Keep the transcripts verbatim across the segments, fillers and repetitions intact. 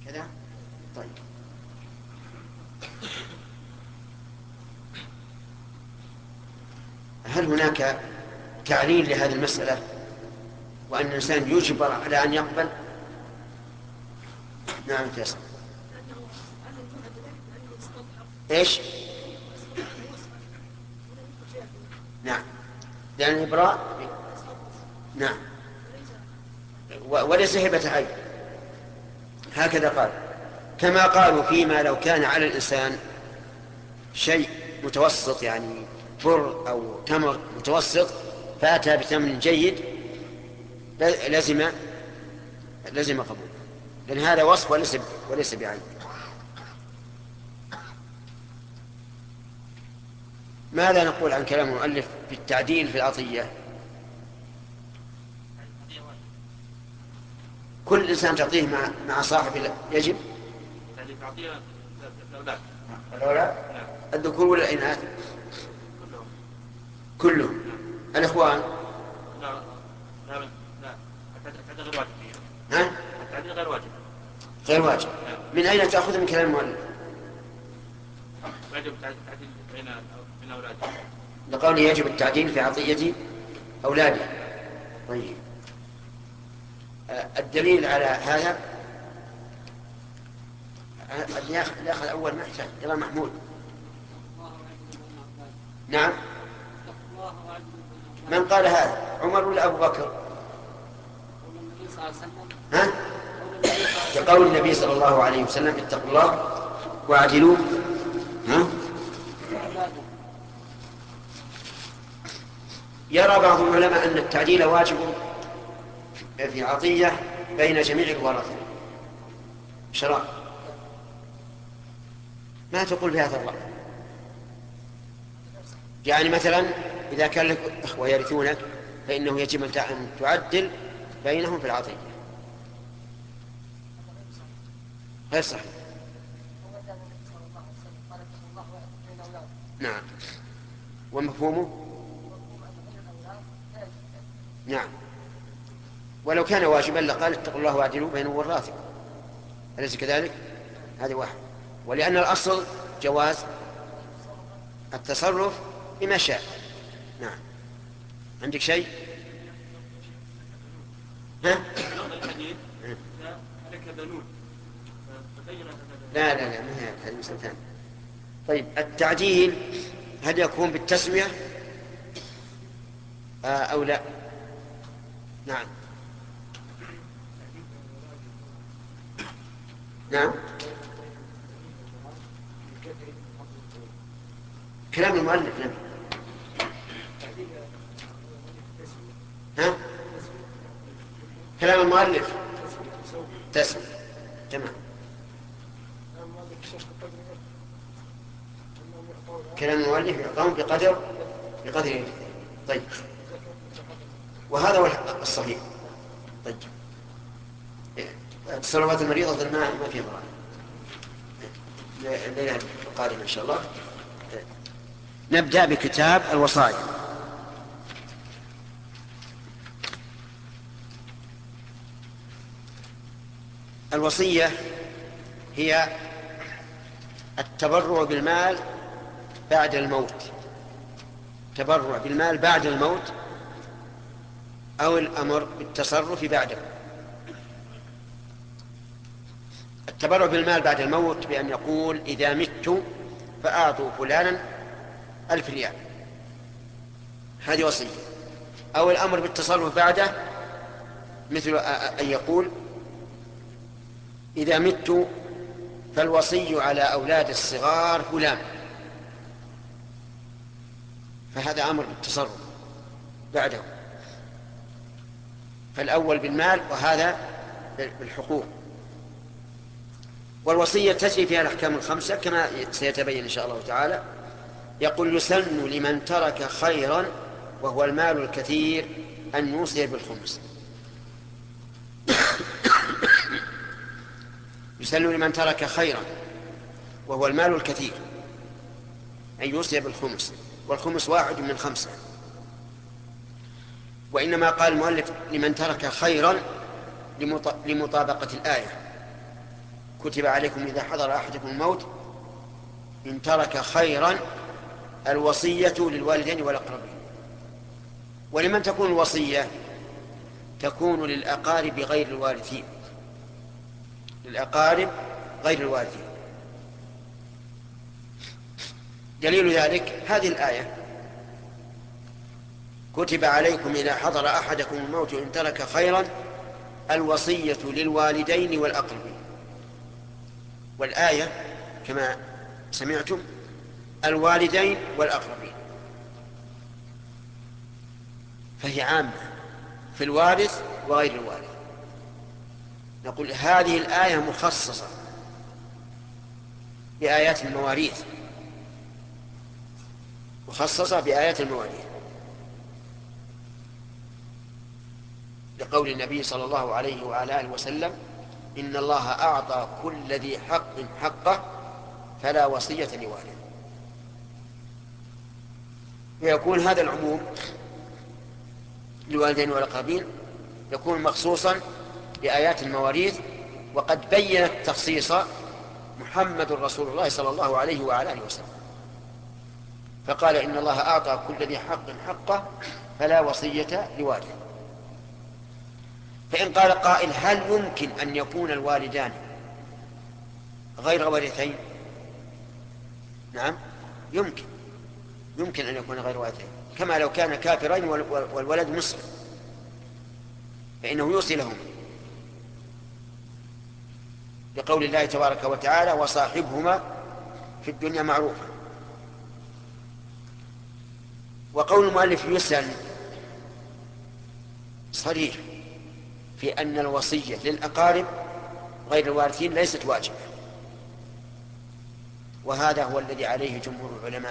كذا. طيب هل هناك تعليل لهذه المسألة وأن الإنسان يجبر على أن يقبل؟ نعم فيصل. إيش؟ نعم لأن الإبراء نعم وليس هبة عين، هكذا قال. كما قالوا فيما لو كان على الإنسان شيء متوسط يعني بر أو تمر متوسط فأتى بثمن جيد لزم لزم قبول، لأن هذا وصف وليس وليس بعين. ماذا نقول عن كلام المؤلف في التعديل في العطية؟ كل إنسان تعطيه مع مع صاحب يجب الأولاد الذكور ولا الإناث؟ كلهم. الإخوان لا لا لا التعديل غير واجب. ها؟ التعديل غير واجب. غير واجب. من أين تأخذ من كلام المؤلف؟ يجب التعديل بين بين أولاده. لقوله يجب التعديل في عطية أولاده. طيب الدليل على هذا الأخ الأول ما يحتاج يلا محمود. نعم من قال هذا عمر ولا أبو بكر؟ ها؟ كقول النبي صلى الله عليه وسلم اتقوا الله واعدلوا. ها؟ يرى بعض العلماء أن التعديل واجب في عطية بين جميع الورثة. شرع ما تقول بهذا الرأي؟ يعني مثلا إذا كان لك أخوة يرثونك فإنه يجب أن تعدل بينهم في العطية. غير صحيح. نعم ومفهومه نعم ولو كان واجبا لقال اتقوا الله واعدلوا بين ورثكم، أليس كذلك؟ هذا واحد. ولأن الأصل جواز التصرف بما شاء. نعم عندك شيء؟ ها؟ لا لا لا ما هي هذه مسألة ثانية. طيب التعديل هل يكون بالتسمية آه أو لا؟ نعم نعم كلام المؤلف. نعم ها؟ كلام المؤلف تسمية. تمام. كلام المؤلف يعطون بقدر بقدر. طيب وهذا هو الصحيح. طيب التصرفات المريضة ما ما فيها ضرر. الليلة القادمة إن شاء الله نبدأ بكتاب الوصايا. الوصية هي التبرع بالمال بعد الموت، تبرع بالمال بعد الموت أو الأمر بالتصرف بعده. التبرع بالمال بعد الموت بأن يقول إذا مت فأعطوا فلانا ألف ريال، هذه وصية. أو الأمر بالتصرف بعده مثل أن يقول إذا مت فالوصي على أولاد الصغار فلان، فهذا أمر بالتصرف بعده. فالأول بالمال وهذا بالحقوق. والوصية تجري فيها الأحكام الخمسة كما سيتبين إن شاء الله تعالى. يقول يسن لمن ترك خيرا وهو المال الكثير أن يوصي بالخمس. يسن لمن ترك خيرا وهو المال الكثير أن يوصي بالخمس، والخمس واحد من خمسة. وإنما قال المؤلف لمن ترك خيرا لمطابقة الآية، كتب عليكم إذا حضر أحدكم الموت إن ترك خيرا الوصية للوالدين والأقربين. ولمن تكون الوصية؟ تكون للأقارب غير الوارثين، للأقارب غير الوارثين. دليل ذلك هذه الآية: كتب عليكم إذا حضر أحدكم الموت إن ترك خيرا الوصية للوالدين والأقربين. والآية كما سمعتم الوالدين والأقربين، فهي عامة في الوارث وغير الوارث. نقول هذه الآية مخصصة بآيات المواريث، مخصصة بآيات المواريث، لقول النبي صلى الله عليه وعلى آله وسلم: إن الله أعطى كل ذي حق حقه فلا وصية لوارث. ويكون هذا العموم للوالدين والأقربين يكون مخصوصا بآيات المواريث، وقد بين التخصيص محمد رسول الله صلى الله عليه وعلى آله وسلم، فقال: إن الله أعطى كل ذي حق حقه فلا وصية لوارث. فإن قال قائل: هل يمكن أن يكون الوالدان غير وارثين؟ نعم يمكن، يمكن أن يكون غير وارثين، كما لو كان كافرين والولد مسلم فإنه يوصي لهم، لقول الله تبارك وتعالى: وصاحبهما في الدنيا معروفا. وقول المؤلف يسأل صريح في أن الوصية للأقارب غير الوارثين ليست واجبة، وهذا هو الذي عليه جمهور العلماء،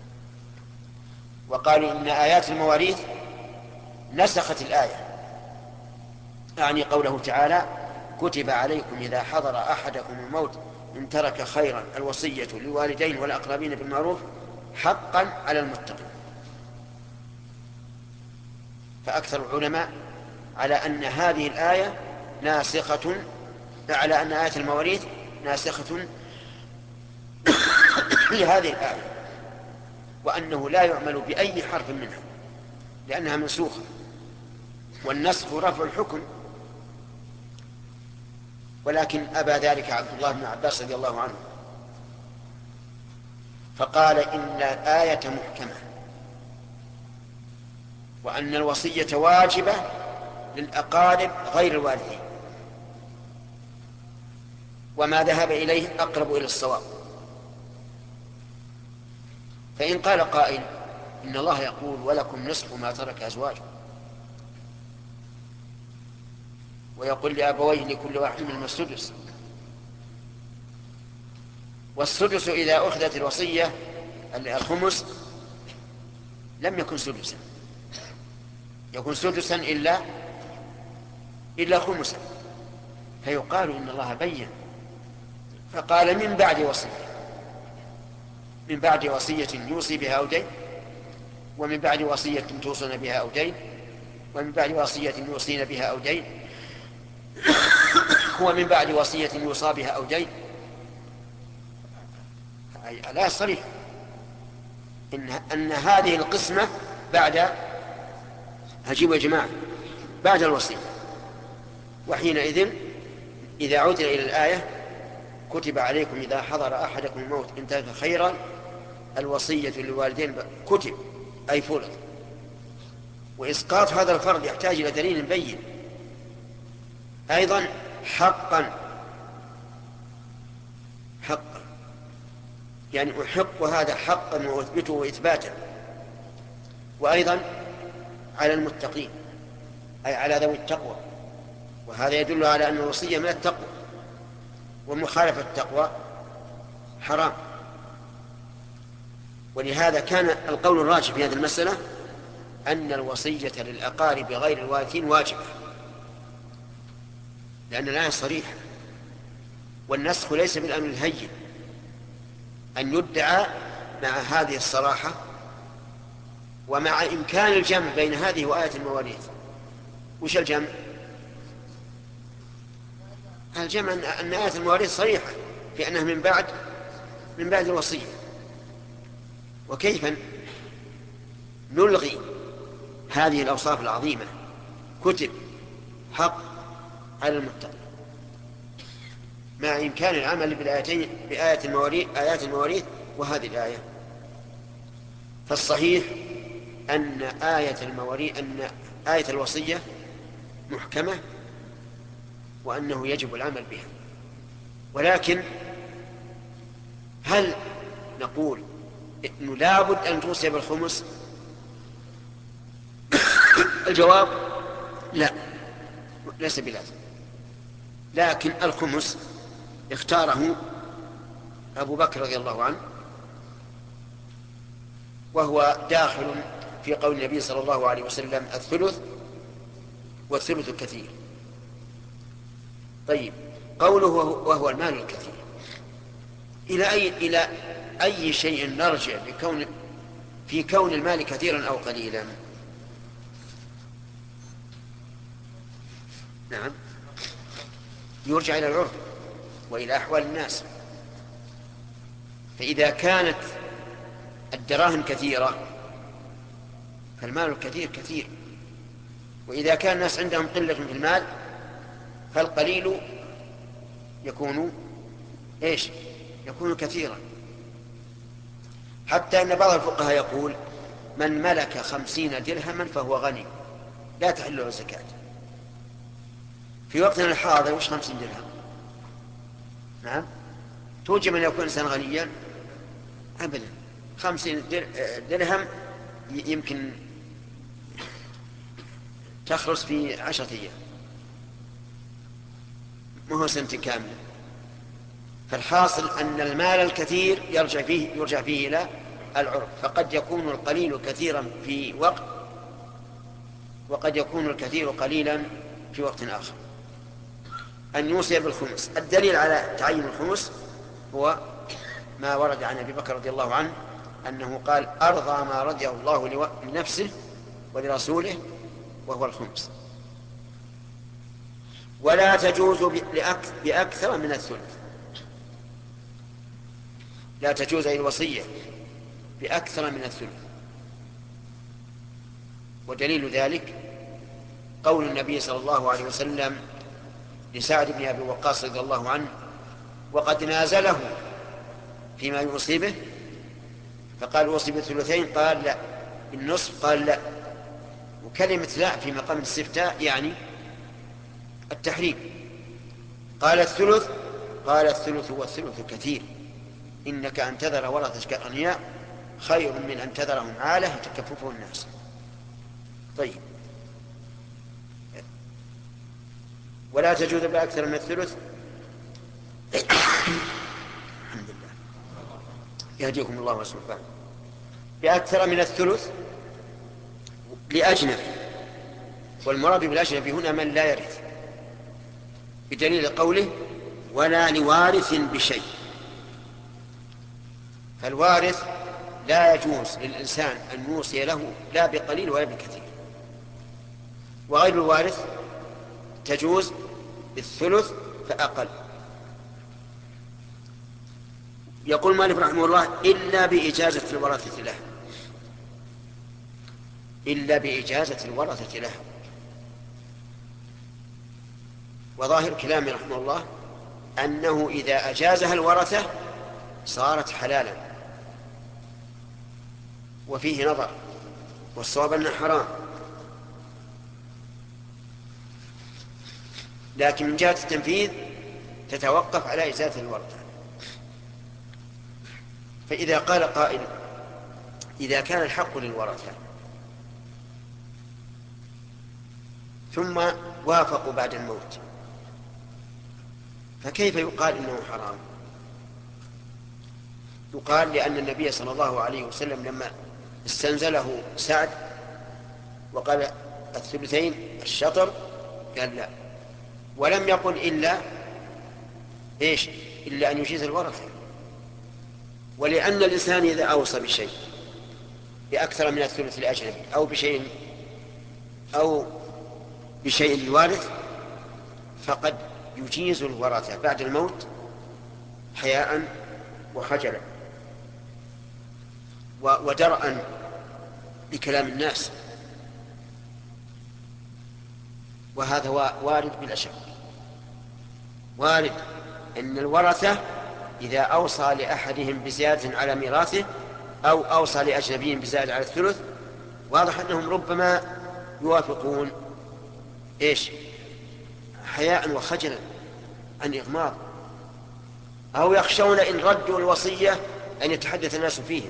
وقالوا إن آيات المواريث نسخت الآية، يعني قوله تعالى: كتب عليكم إذا حضر أحدكم الموت إن ترك خيرا الوصية للوالدين والأقربين بالمعروف حقا على المتقين. فأكثر العلماء على أن هذه الآية ناسخة، على أن آية المواريث ناسخة لهذه الآية، وأنه لا يعمل بأي حرف منها لأنها منسوخة، والنسخ رفع الحكم. ولكن أبى ذلك عبد الله بن عباس رضي الله عنه، فقال: إن الآية محكمة، وأن الوصية واجبة للأقارب غير الوارثين، وما ذهب إليه أقرب إلى الصواب. فإن قال قائل: إن الله يقول: ولكم نصف ما ترك أزواجكم، ويقول لأبويه لكل واحد منهم السدس، والسدس إذا أخذت الوصية الخمس لم يكن سدسا، يكون سدسا إلا إلا خمسا، فيقال إن الله بين فقال: من بعد وصية، من بعد وصية يوصي بها أو دين، ومن بعد وصية توصون بها أو دين، ومن بعد وصية يوصين بها أو دين، ومن بعد وصية يوصى بها أو دين. لا صريح إن, أن هذه القسمة بعد هجيب يا جماعة بعد الوصية. وحينئذ إذا عدنا إلى الآية: كتب عليكم إذا حضر أحدكم الموت إن ترك خيرا الوصية للوالدين، كتب أي فرض، وإسقاط هذا الفرض يحتاج إلى دليل بين. أيضا حقا، حقا يعني أحق هذا حقا وأثبته إثباتا. وأيضا على المتقين أي على ذوي التقوى، وهذا يدل على أن الوصية من التقوى، ومخالفة التقوى حرام. ولهذا كان القول الراجح في هذه المسألة أن الوصية للأقارب غير الوارثين واجبة، لأن الآية صريحة، والنسخ ليس بالأمر الهين أن يدعى مع هذه الصراحة ومع إمكان الجمع بين هذه وآية المواريث. وش الجمع؟ الجمع أن آية المواريث صريحة في أنها من بعد من بعد الوصية. وكيف نلغي هذه الأوصاف العظيمة؟ كتب حق على المتقين مع إمكان العمل بالآيتين بآية المواريث آيات المواريث وهذه الآية. فالصحيح أن آية المواريث أن آية الوصية محكمة وأنه يجب العمل بها. ولكن هل نقول إنه لابد أن توصي بالخمس؟ الجواب لا، ليس بلازم. لكن الخمس اختاره أبو بكر رضي الله عنه، وهو داخل في قول النبي صلى الله عليه وسلم الثلث والثلث الكثير. طيب، قوله وهو المال الكثير، إلى أي, إلى أي شيء نرجع بكون في كون المال كثيرا أو قليلا؟ نعم، يرجع إلى العرف وإلى أحوال الناس. فإذا كانت الدراهم كثيرة فالمال الكثير كثير، وإذا كان الناس عندهم قلة في المال فالقليل يكون إيش؟ يكون كثيرا. حتى أن بعض الفقهاء يقول من ملك خمسين درهما فهو غني لا تحل له الزكاة. في وقتنا الحاضر وش خمسين درهم؟ نعم، توجب من يكون إنسان غنيا؟ أبدا. خمسين درهم يمكن تخلص في عشرة أيام، ما هو سنة كاملة. فالحاصل أن المال الكثير يرجع فيه, يرجع فيه إلى العرف، فقد يكون القليل كثيرا في وقت وقد يكون الكثير قليلا في وقت آخر. أن يوصي بالخمس، الدليل على تعيين الخمس هو ما ورد عن أبي بكر رضي الله عنه أنه قال أرضى ما رضي الله لنفسه ولرسوله وهو الخمس. ولا تجوز بأكثر من الثلث، لا تجوز أي الوصية بأكثر من الثلث. ودليل ذلك قول النبي صلى الله عليه وسلم لسعد بن أبي وقاص رضي الله عنه وقد نازله فيما يوصي به، فقال أوصي بالثلثين؟ قال لا. بالنصف؟ قال لا. وكلمة لا في مقام الاستفتاء يعني التحريم. قال الثلث؟ قال الثلث والثلث كثير، إنك أن تذر ورثتك أغنياء خير من أن تذرهم عالة يتكففه الناس. طيب، ولا تجوز بأكثر من الثلث. الحمد لله يهديكم الله ويصلح. بأكثر من الثلث لأجنبي، والمراد بالأجنبي هنا من لا يرث، بدليل قوله ولا لوارث بشيء. فالوارث لا يجوز للإنسان أن يوصي له لا بقليل ولا بكثير. وغير الوارث تجوز بالثلث فأقل. يقول مالك رحمه الله إلا بإجازة الورثة له، إلا بإجازة الورثة له. وظاهر كلامه رحمه الله أنه إذا أجازها الورثة صارت حلالا، وفيه نظر، والصواب أنه حرام. لكن من جهة التنفيذ تتوقف على إجازة الورثة. فإذا قال قائل إذا كان الحق للورثة ثم وافقوا بعد الموت فكيف يقال إنه حرام؟ يقال لأن النبي صلى الله عليه وسلم لما استنزله سعد وقال الثلثين الشطر قال لا، ولم يقل إلا إيش؟ إلا أن يجيز الورثة. ولأن الإنسان إذا أوصى بشيء بأكثر من الثلث الأجنبي أو بشيء أو بشيء الوارث فقد يجيز الورثة بعد الموت حياء وخجلا ودرءا بكلام الناس، وهذا وارد بلا شك، وارد أن الورثة إذا أوصى لأحدهم بزيادة على ميراثه أو أوصى لأجنبي بزيادة على الثلث، واضح أنهم ربما يوافقون إيش؟ حياء وخجلا عن إغماض، أو يخشون إن ردوا الوصية أن يتحدث الناس فيهم.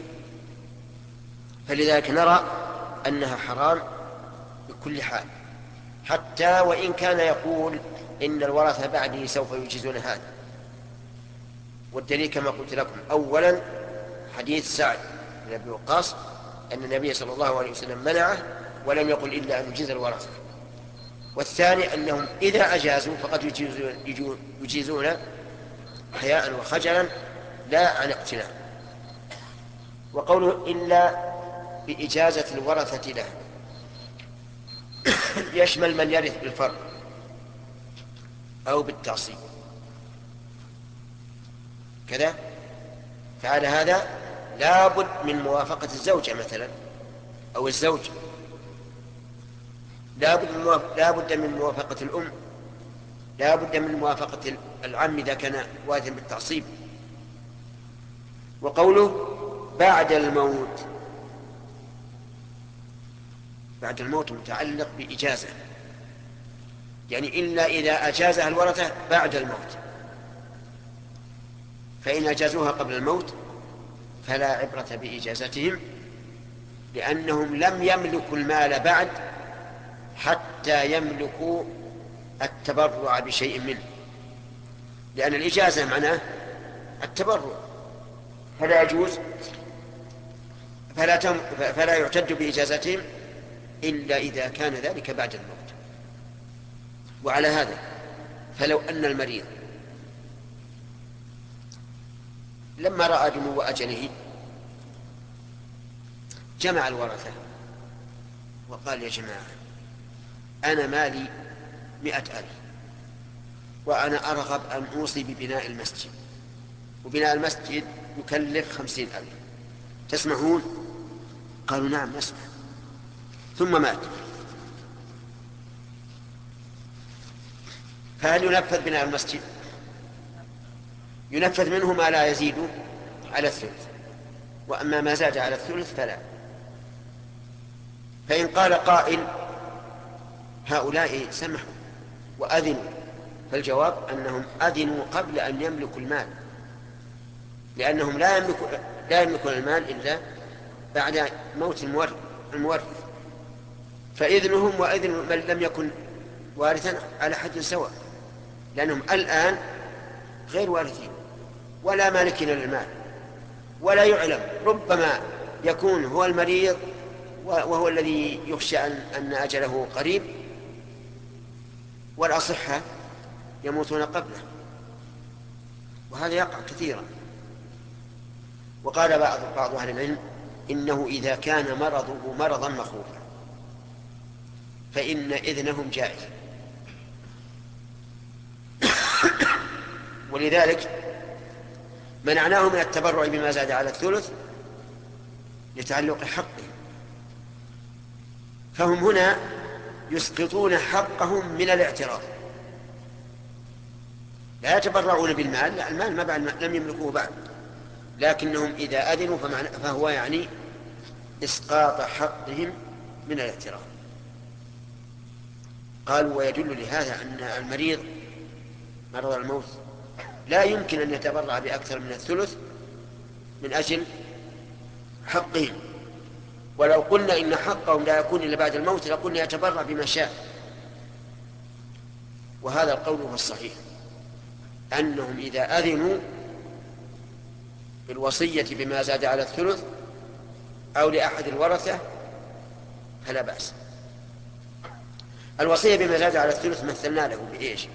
فلذلك نرى أنها حرام بكل حال، حتى وإن كان يقول إن الورثة بعدي سوف يجيزون هذا. والدليل كما قلت لكم، أولا حديث سعد بن أبي وقاص أن النبي صلى الله عليه وسلم منعه ولم يقل إلا أن يجيز الورثة. والثاني أنهم إذا أجازوا فقد يجيزون, يجيزون حياء وخجلا لا عن اقتناع. وقوله إلا بإجازة الورثة له يشمل من يرث بالفرض أو بالتعصيب كذا. فعلى هذا لا بد من موافقة الزوجة مثلا أو الزوج، لا بد من موافقة, لا بد من موافقة الأم، لا بد من موافقة العم إذا كان وارثا بالتعصيب. وقوله بعد الموت، بعد الموت متعلق بإجازة، يعني إلا إذا أجازها الورثة بعد الموت، فإن أجازوها قبل الموت فلا عبرة بإجازتهم، لأنهم لم يملكوا المال بعد حتى يملكوا التبرع بشيء منه، لأن الإجازة معناه التبرع، فلا يجوز فلا, تم فلا يعتد بإجازتهم إلا إذا كان ذلك بعد الموت. وعلى هذا فلو أن المريض لما رأى دنو أجله جمع الورثة وقال يا جماعة أنا مالي مئة ألف وأنا أرغب أن أوصي ببناء المسجد، وبناء المسجد يكلف خمسين ألف، تسمعون؟ قالوا نعم نسمع. ثم مات، فهل ينفذ بناء المسجد؟ ينفذ منه ما لا يزيد على الثلث، وأما ما زاد على الثلث فلا. فإن قال قائل هؤلاء سمحوا وأذنوا، فالجواب أنهم أذنوا قبل أن يملكوا المال، لأنهم لا يملكون لا يملكون المال إلا بعد موت المورث، فإذنهم وإذن من لم يكن وارثا على حد سواء، لأنهم الآن غير وارثين ولا مالكين للمال، ولا يعلم، ربما يكون هو المريض وهو الذي يخشى أن أجله قريب، والأصحة يموتون قبله، وهذا يقع كثيرا. وقال بعض بعض أهل العلم إنه إذا كان مرضه مرضا مخوفا فإن إذنهم جائز، ولذلك منعناه من التبرع بما زاد على الثلث لتعلق حقه، فهم هنا يسقطون حقهم من الاعتراف، لا يتبرعون بالمال، لا المال ما بعد لم يملكوه بعد، لكنهم إذا أذنوا فهو يعني إسقاط حقهم من الاعتراف. قالوا ويدل لهذا أن المريض مرض الموت لا يمكن أن يتبرع بأكثر من الثلث من أجل حقهم، ولو قلنا إن حقهم لا يكون إلا بعد الموت لقلنا يتبرع بما شاء. وهذا القول هو الصحيح، أنهم إذا أذنوا بالوصية بما زاد على الثلث أو لأحد الورثة فلا بأس. الوصية بما زاد على الثلث مثلنا له بإيش؟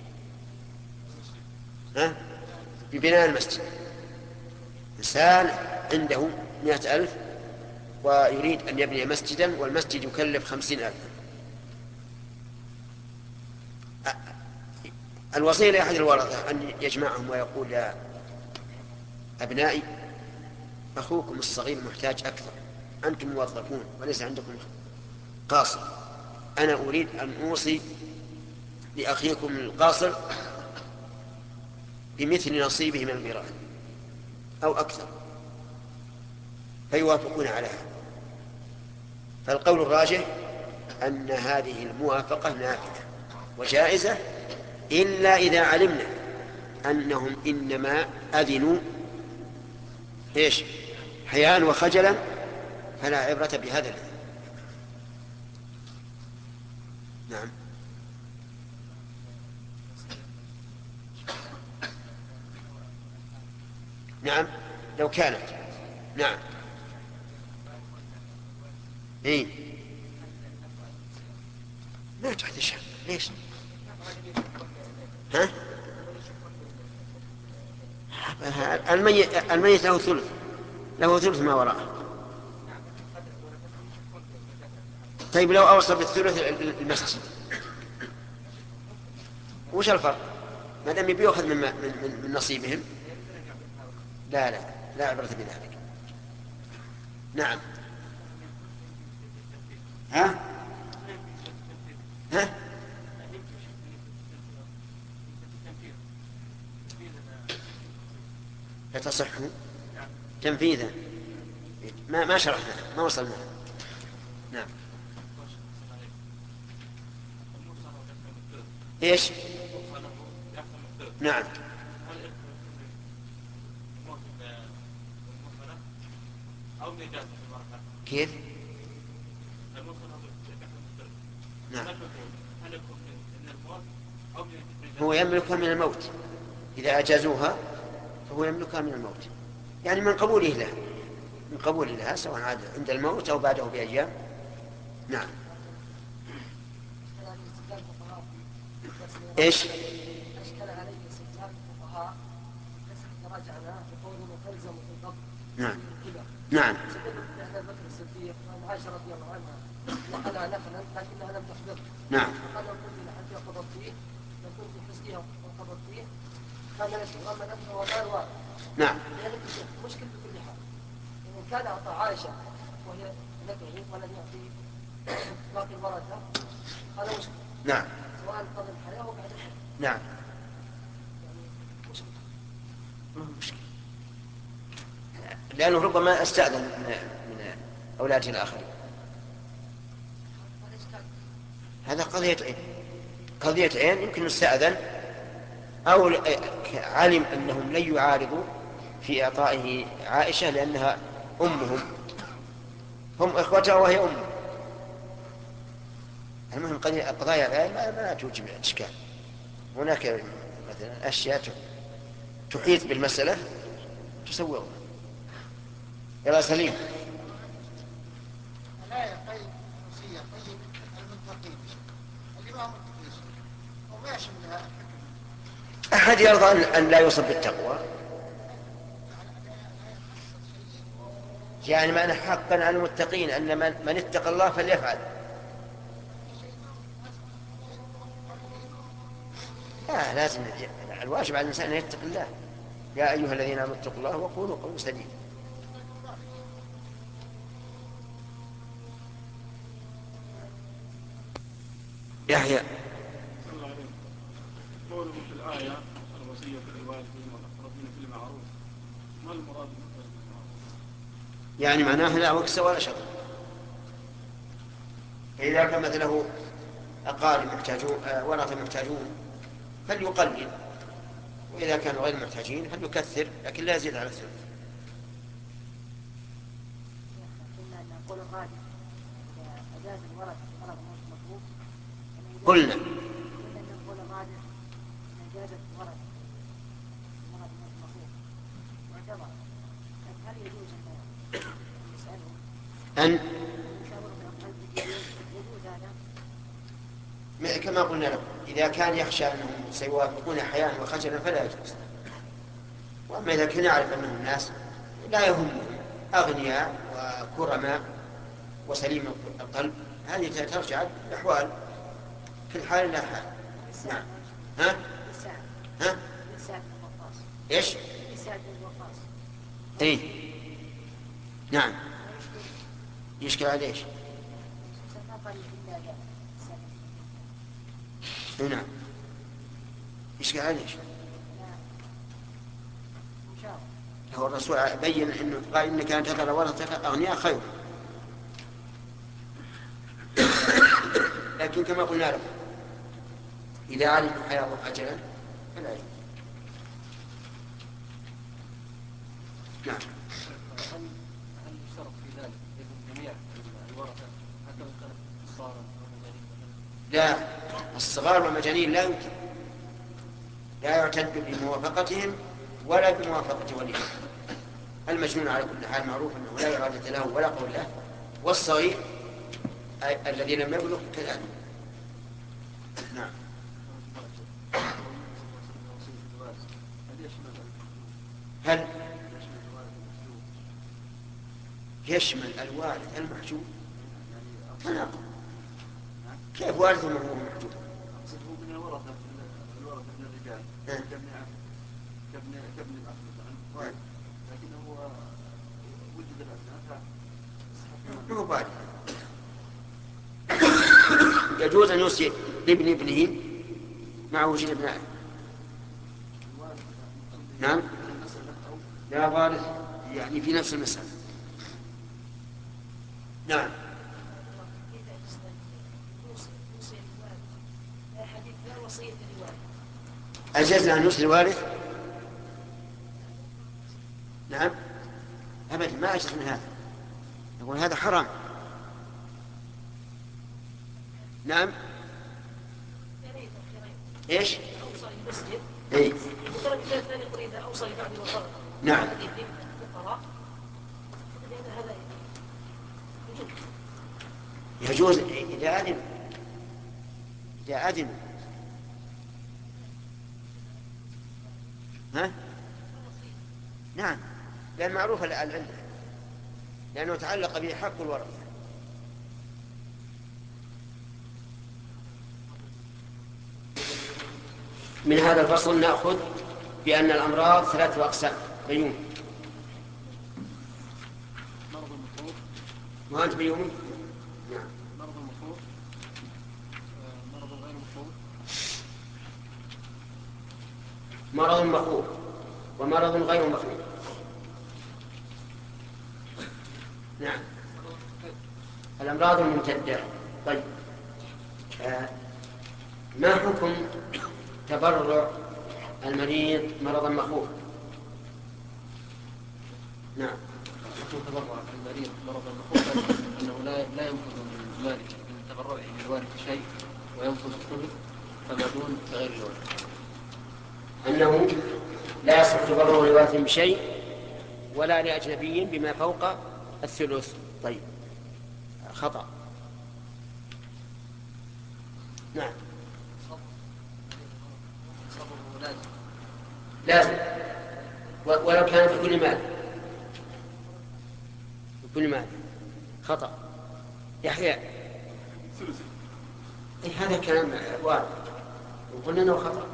ها؟ ببناء المسجد. إنسان عنده مئة ألف ويريد أن يبني مسجدا، والمسجد يكلف خمسين ألف، الوصية لأحد الورثة أن يجمعهم ويقول يا أبنائي أخوكم الصغير محتاج أكثر، أنتم موظفون وليس عندكم قاصر، أنا أريد أن أوصي لأخيكم القاصر بمثل نصيبه من الميراث أو أكثر، فيوافقون على هذا. فالقول الراجح أن هذه الموافقة نافذة وجائزة، إلا إذا علمنا أنهم إنما أذنوا إيش حياء وخجلا، فلا عبرة بهذا الأذن. نعم. نعم لو كانت. نعم. إيه ما تحت الشهر ليش؟ ها؟ الميت, الميت له ثلث، له ثلث ما وراءه. طيب لو أوصل بالثلث المسجد وش الفرق؟ ما دام يبي يأخذ من, من, من نصيبهم. لا لا لا عبرة بذلك. نعم. ها؟ ها؟ يتصح تنفيذا. ما ما شرحنا ما وصلنا. نعم. ايش؟ نعم. كيف؟ نعم. هو يملكها من الموت، إذا أجازوها فهو يملكها من الموت، يعني من قبوله له، من قبوله لها سواء عاد عند الموت أو بعده بأيام. نعم. إيش؟ نعم. نعم. عائشة رضي الله عنها نقلها نقلا لكنها لم تخبر. نعم. قال لو كنت لحد قبضت فيه لو كنت حسنها وقبضت فيه كان نسي واما نفسه ومال وارد. نعم. مشكل بكل حال إن كان أعطى عائشة وهي نكره ولم يعطي باقي الورثة هذا مشكل. نعم. سواء قبل الحياة أو بعد الحياة. نعم. يعني مشكل. ما هو مشكل. لأنه ربما استأذن من من أولاده الآخرين. هذا قضية عين، قضية عين يمكن استأذن أو علم أنهم لن يعارضوا في إعطائه عائشة لأنها أمهم، هم إخوتها وهي أمهم. المهم قضايا العين ما, ما توجب إشكال. هناك مثلا أشياء تحيط بالمسألة تسوغها. يلا سليم. الآية طيب وصية طيب المتقين اللي ما هم متقين وما يشملها أحد يرضى أن لا يوصف بالتقوى؟ يعني معنى حقا على المتقين أن من اتقى الله فليفعل. لا لازم الواجب على الإنسان أن يتقي الله. يا أيها الذين آمنوا اتقوا الله وقولوا قولا سديدا. يحيى. قوله في الآية الوصية للوالدين والأقربين بالمعروف، ما المراد بالمعروف؟ يعني معناه لا وكس ولا شر. فإذا كان مثله أقارب محتاجون ورثة محتاجون فليقلل، وإذا كانوا غير محتاجين فليكثر لكن لا يزيد على الثلث. قلنا أن كما قلنا لكم إذا كان يخشى أنهم سيوافقون حياء وخجلا فلا يجوز. وأما إذا كان يعرف أنهم الناس لا يهمهم أغنياء وكرماء وسليم القلب هذه ترجع الأحوال كل حال لا حال. نعم. ها؟ ها؟ سعد بن وقاص. إيش؟ سعد بن وقاص. إيه نعم. يشكل عليه إيش؟ ما قال إلا لا سعد. إيه نعم. يشكل عليه إيش؟ هو الرسول بين انه قال انك ان تذر ورثتك اغنياء خير. لكن كما قلنا لكم اذا علموا حياض اجلا فلا يجوز. نعم. هل هل يشترط في ذلك اذن جميع الورثه حتى لو كانت صغارا او مجانين؟ لا، الصغار والمجانين لا يمكن، لا يعتد بموافقتهم ولا بموافقة وليه. المجنون على كل حال معروف أنه لا إرادة له ولا قول له، والصغير الذي لم يبلغ كذلك. نعم. هل يشمل الوارث المحجوب؟ أنا كيف وارث من هو محجوب؟ هو من الورثة الورثة من الرجال كابن كابن كابن الأخ مثلا، لكنه وجد الأبناء هو بارث. يجوز أن يوصي لابن ابنه مع وجود ابنائه. نعم. لا وارث يعني في نفس المسألة. نعم. أجزنا أن يوصي الوارث؟ نعم أبدا ما أجزنا هذا، نقول هذا حرام. نعم. إيش؟ أوصى المسجد. إيه. وترى مثال ثاني يقول إذا أوصى لبعض الفقراء. نعم. الفقراء لأن هذا يجوز إذا أذن إذا أذن ها؟ نعم، لأن معروف العلة، لأنه تعلق به حق الورثة. من هذا الفصل نأخذ بأن الأمراض ثلاثة أقسام. بيوم. مرض المخوف. وأنت بيومي؟ نعم. مرض المخوف، مرض غير مخوف. مرض مخوف ومرض غير مخوف. نعم. الأمراض الممتدة. طيب آه. ما حكم تبرع المريض مرضا مخوف؟ نعم. حكم تبرع المريض مرضا مخوفا أنه لا لا ينفذ من المالك من تبرعه للوارث شيء وينفذ الثلث فما دون غير الوارث. أنه لا يصح تبرع لوارث بشيء ولا لأجنبي بما فوق الثلث. طيب خطأ. نعم. لازم ولو كان في كل مال، في كل مال. خطأ. يحيى إيه هذا كلام وارد وقلنا انه خطأ.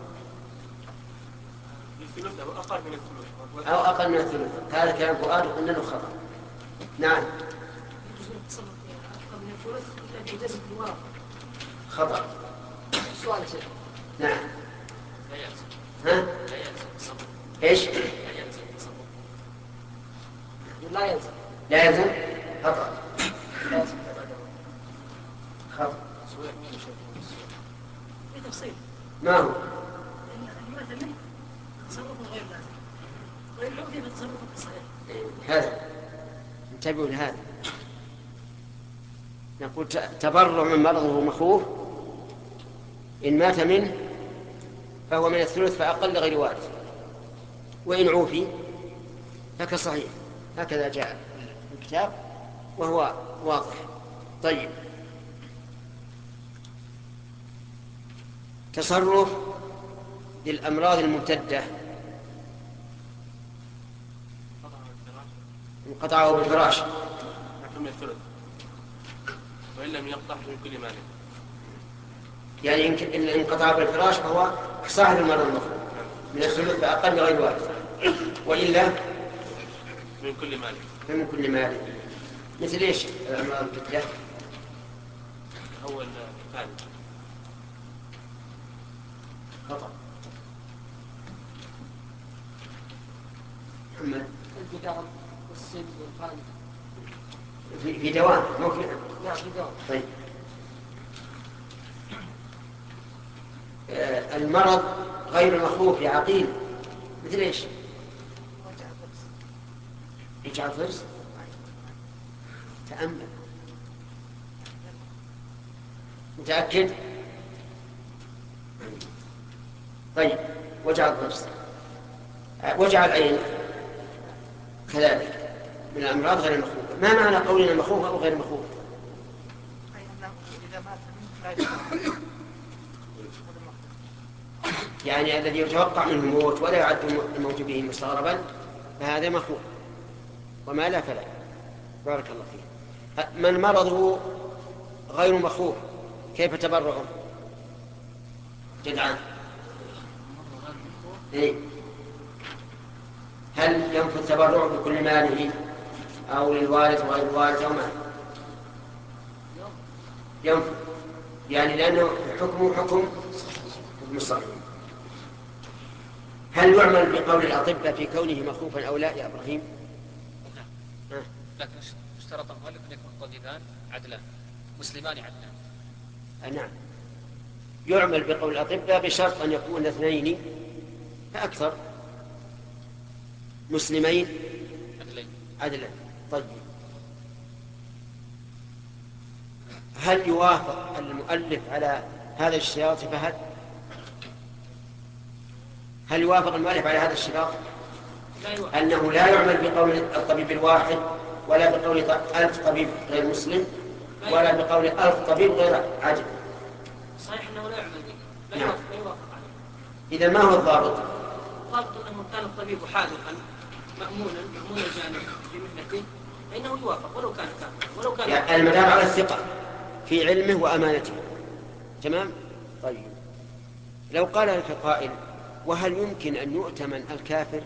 أو أقل من الثلث. أو أقل من الثلث، هذا كلام فؤاد وقلنا انه خطأ. نعم. خطأ. سؤال شيء. نعم. ها؟ ايش؟ لا يلزم. لا يلزم. خطأ. خطأ. في تفصيل. ما هو؟ المثل تصرف غير لازم وإن عودي فتصرف صحيح. هذا انتبهوا لهذا. نقول تبرع من مرضه مخوف إن مات منه فهو من الثلث فأقل غير وارث، وإن عوفي فكصحيح. هكذا جاء في الكتاب وهو واضح. طيب تصرف للأمراض الممتدة. انقطعه بالفراش من الثلث وإن لم يقطع من كل مال. يعني إن انقطع بالفراش فهو صاحب المرض المخوف. من الثلث فأقل غير واحد، وإلا من كل مال. فمن كل مال. مثل إيش الأمراض الفتلة؟ أول مال خطأ. محمد الجدار والسن والفان. في, في دوام مو في نعم في دوام. طيب. آه المرض غير المخوف يا عقيل مثل ايش؟ يجعل فرس. تأمل. متأكد؟ طيب وجع الضرس، وجع العين كذلك من الأمراض غير المخوفة. ما معنى قولنا مخوفة أو غير مخوفة؟ يعني الذي يتوقع منه الموت ولا يعد الموت به مستغربا فهذا مخوف، وما لا فلا. بارك الله فيه. من مرضه غير مخوف كيف تبرعه؟ جدعان. إيه؟ هل ينفذ التبرع بكل ماله أو للوارث وغير الوارث أو ما؟ ينفذ، يعني لأنه حكمه حكم الصحيح. هل يعمل بقول الأطباء في كونه مخوفا أو لا يا إبراهيم؟ نعم. لكن اشترط المؤلف أن يكون طبيبان عدلان مسلمان عدلان. نعم. يعمل بقول الأطباء بشرط أن يكون اثنين فأكثر مسلمين عدلين. عدلين. طيب. هل يوافق المؤلف على هذا الاشتراط فهل هل يوافق المؤلف على هذا الاشتراط أنه لا يعمل بقول الطبيب الواحد ولا بقول ألف طبيب غير مسلم ولا بقول ألف طبيب غير عاجل؟ صحيح أنه لا يعمل به، لا نعم. يوافق لا يوافق عليه. إذا ما هو الضابط؟ الضابط أنه كان الطبيب حاذقا مأمونا مأمون الجانب في مهنته فإنه يوافق ولو كان كافرا ولو كان يعني المدار على الثقة في علمه وأمانته. تمام؟ طيب. لو قال لك قائل وهل يمكن أن يؤتمن الكافر؟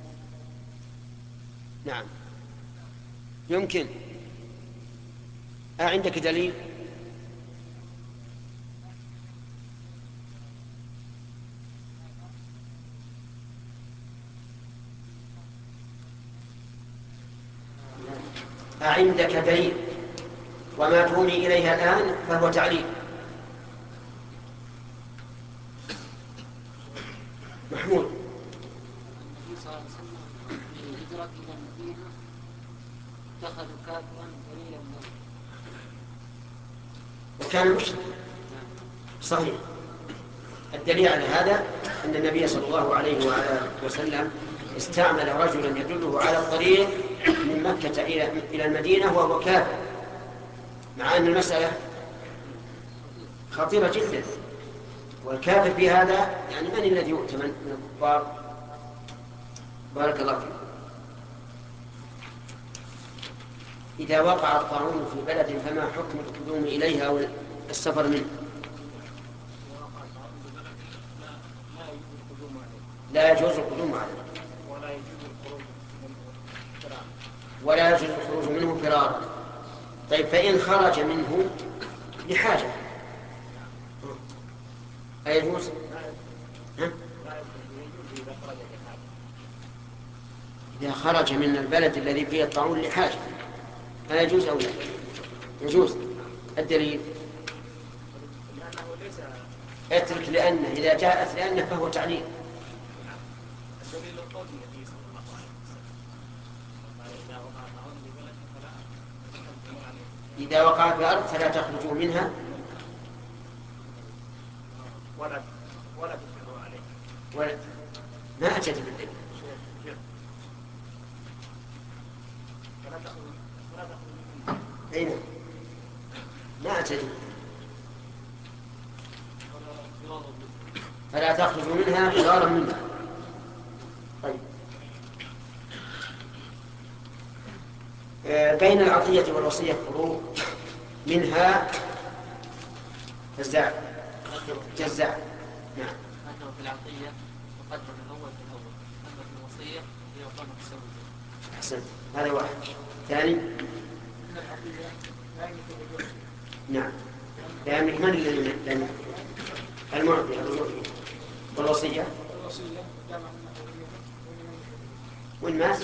نعم يمكن. أعندك دليل؟ أعندك دليل؟ وما ترمي إليها الآن فهو تعليل. محمود. النبي صلى الله عليه وسلم في الهجرة إلى المدينة اتخذوا كافرا دليلا منه وكان مشركا. صحيح. الدليل على هذا أن النبي صلى الله عليه وعلى وسلم استعمل رجلا يدله على الطريق من مكة إلى إلى المدينة وهو كافر، مع أن المسألة خطيرة جدا. والكافر في هذا يعني من الذي يؤتمن من الكفار؟ بارك الله فيكم. إذا وقع الطاعون في بلد فما حكم القدوم إليها أو السفر منه؟ لا يجوز القدوم عليه ولا يجوز الخروج منه فرارا. طيب فإن خرج منه لحاجة أيجوز؟ ها؟ إذا خرج من البلد الذي فيه الطاعون لحاجة أيجوز أو لا؟ يجوز. الدليل اترك لأنه إذا جاءت لأنه فهو تعليل. إذا وقعت في الأرض فلا تخرجوا منها ولا ولا تفرضوا عليه. ولا ما أتت بالدليل. ولا تخرجوا ولا تخرجوا أين ما أتت فلا تخرجوا منها فرارا منها. طيب. بين العطية والوصية فروق منها جزاء جزاء. نعم. في العطية قدم الأول في الأول، أما في الوصية يعطى متساوي. أحسنت، هذا واحد. ثاني، نعم، لا يملك من الذي لم المعطي والوصية والماس.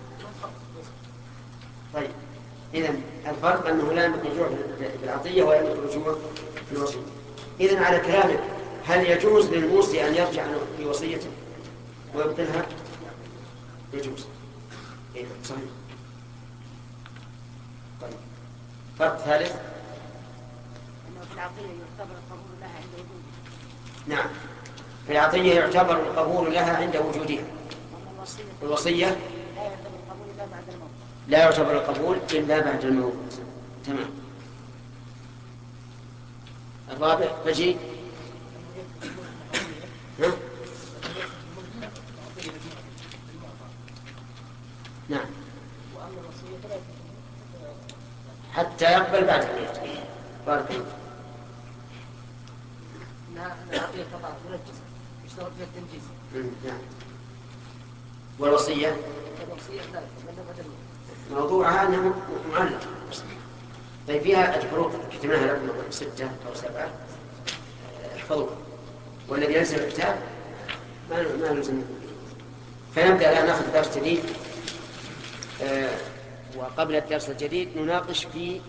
طيب، إذن الفرق أنه لا يملك رجوع في العطية ويملك رجوع في الوصية. إذن على كلامك، هل يجوز للموصي أن يرجع في وصيته ويبطلها؟ يجوز. إيه صحيح. طيب، فرق ثالث، أنه في العطية يعتبر القبول لها عند وجودها. نعم، في العطية يعتبر القبول لها عند وجودها. الوصية لا يعتبر القبول إلا بعد الموت. لا يعتبر القبول إلا بعد الموت. تمام. الرابع فجي. نعم، حتى يقبل بعد الموت. بارك الله. العطية قطعت تنجز، يشترط فيها التنجيز. نعم. والوصية الوصية لا يتبنى بعد الموت. موضوعها أنها معلقة. طيب، فيها حروف كتبناها لكم ستة أو سبعة، احفظوها، والذي ينزل الكتاب ما ما نلزم. فنبدأ الآن نأخذ درس جديد، آه وقبل الدرس الجديد نناقش في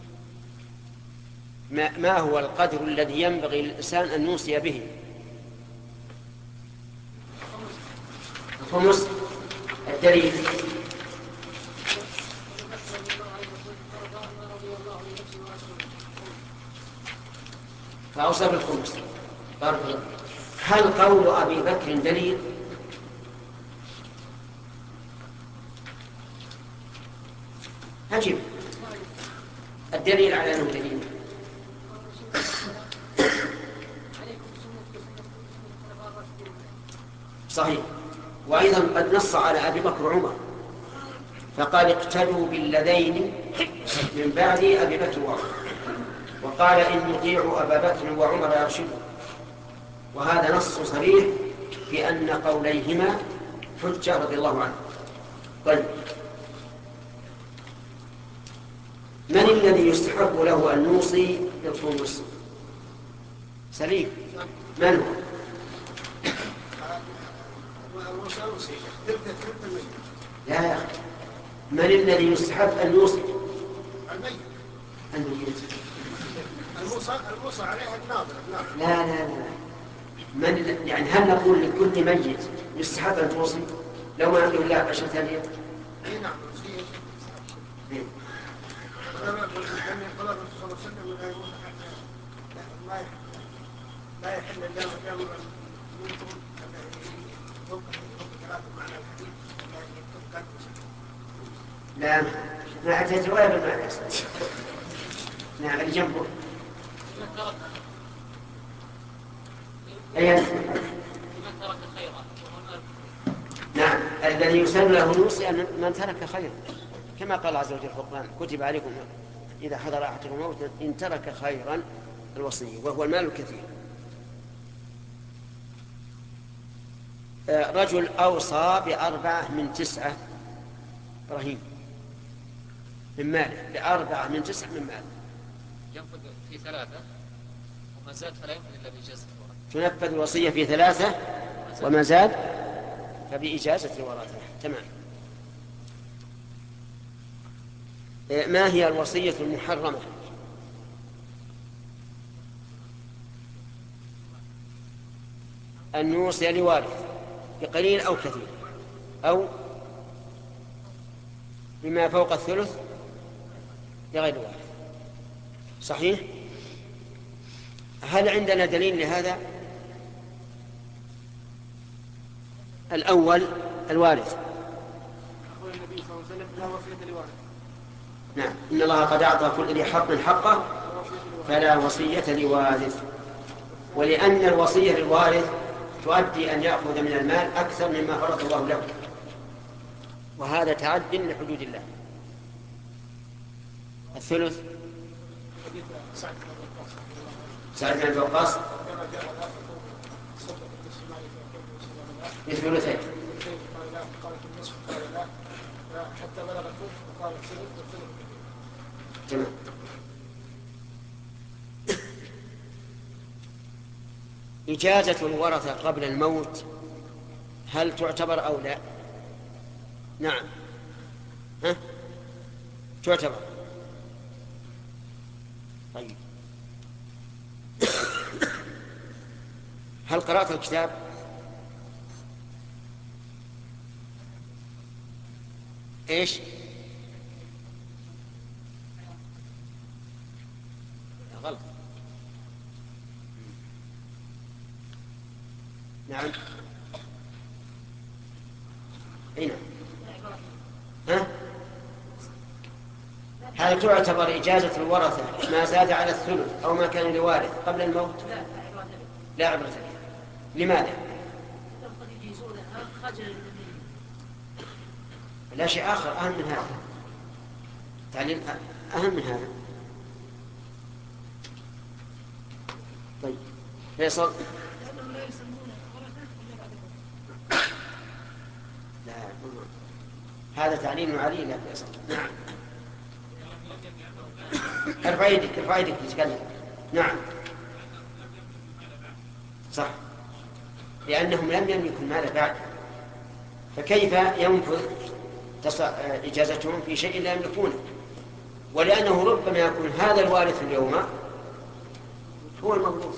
ما, ما هو القدر الذي ينبغي للإنسان أن يوصي به. الخمس. الدليل فأوصى بالخمس. بارك الله. هل قول أبي بكر دليل؟ عجيب، الدليل على أنه دليل. صحيح. وأيضا قد نص على أبي بكر وعمر فقال اقتدوا بالذين من بعد أبي بكر وعمر، وقال إن يطيعوا أبا بكر وعمر يرشدوا. وهذا نص صريح في أن قوليهما حجة رضي الله عنه. طيب، من الذي يستحق له أن نوصي بالخمس؟ سليم، من هو؟ لا يا أخي، من الذي يستحق أن يوصي؟ الميت. الميت. الموصى الموصى عليها الناظر. لا لا لا، من يعني هل نقول لكل ميت يستحق أن توصي لو ما عنده إلا عشرة آلاف؟ اي نعم. لا يحل الله ويامر منكم لا، ما أتيت ولا بالمعنى. نعم، اللي جنبه. أي نعم، الذي يسن له نوصي أن من ترك خيرا، كما قال عز وجل في القرآن كتب عليكم إذا حضر أحدكم الموت إن ترك خيرا الوصية، وهو المال الكثير. رجل أوصى بأربعة من تسعة إبراهيم من ماله، بأربعة من تسعة من ماله، ينفذ في ثلاثة وما زاد فلا ينفذ إلا بإجازة الورثة. تنفذ الوصية في ثلاثة وما زاد فبإجازة الورثة. تمام. ما هي الوصية المحرمة؟ أن يوصي لوارث بقليل أو كثير أو بما فوق الثلث لغير وارث. صحيح؟ هل عندنا دليل لهذا؟ الأول الوارث. أقول النبي صلى الله عليه وسلم لا وصية لوارث. نعم، إن الله قد أعطى كل ذي حق حقه فلا وصية لوارث. ولأن الوصية للوارث تؤدي أن يأخذ من المال أكثر مما فرض الله له، وهذا تعد لحدود الله. الثلث سعد بن وقاص بثلثين. قال لا، قالت النصف قال لا، حتى بلغ الثلث وقال الثلث والثلث. تمام. إجازة الورثة قبل الموت هل تعتبر أو لا؟ نعم. ها؟ تعتبر. طيب. هل قرأت الكتاب؟ إيش؟ غلط. نعم. أين؟ ها؟ هل تعتبر إجازة الورثة ما زاد على الثلث أو ما كان لوارث قبل الموت؟ لا عبرة بها. لماذا؟ لا شيء آخر أهم من هذا. تعليل أهم من هذا. طيب فيصل. لا هذا تعليل علي لا فيصل. نعم. ارفع يدك ارفع يدك تتكلم. نعم صح، لأنهم لم يملكوا المال بعد، فكيف ينفذ إجازتهم في شيء لا يملكونه؟ ولأنه ربما يكون هذا الوارث اليوم هو الموروث،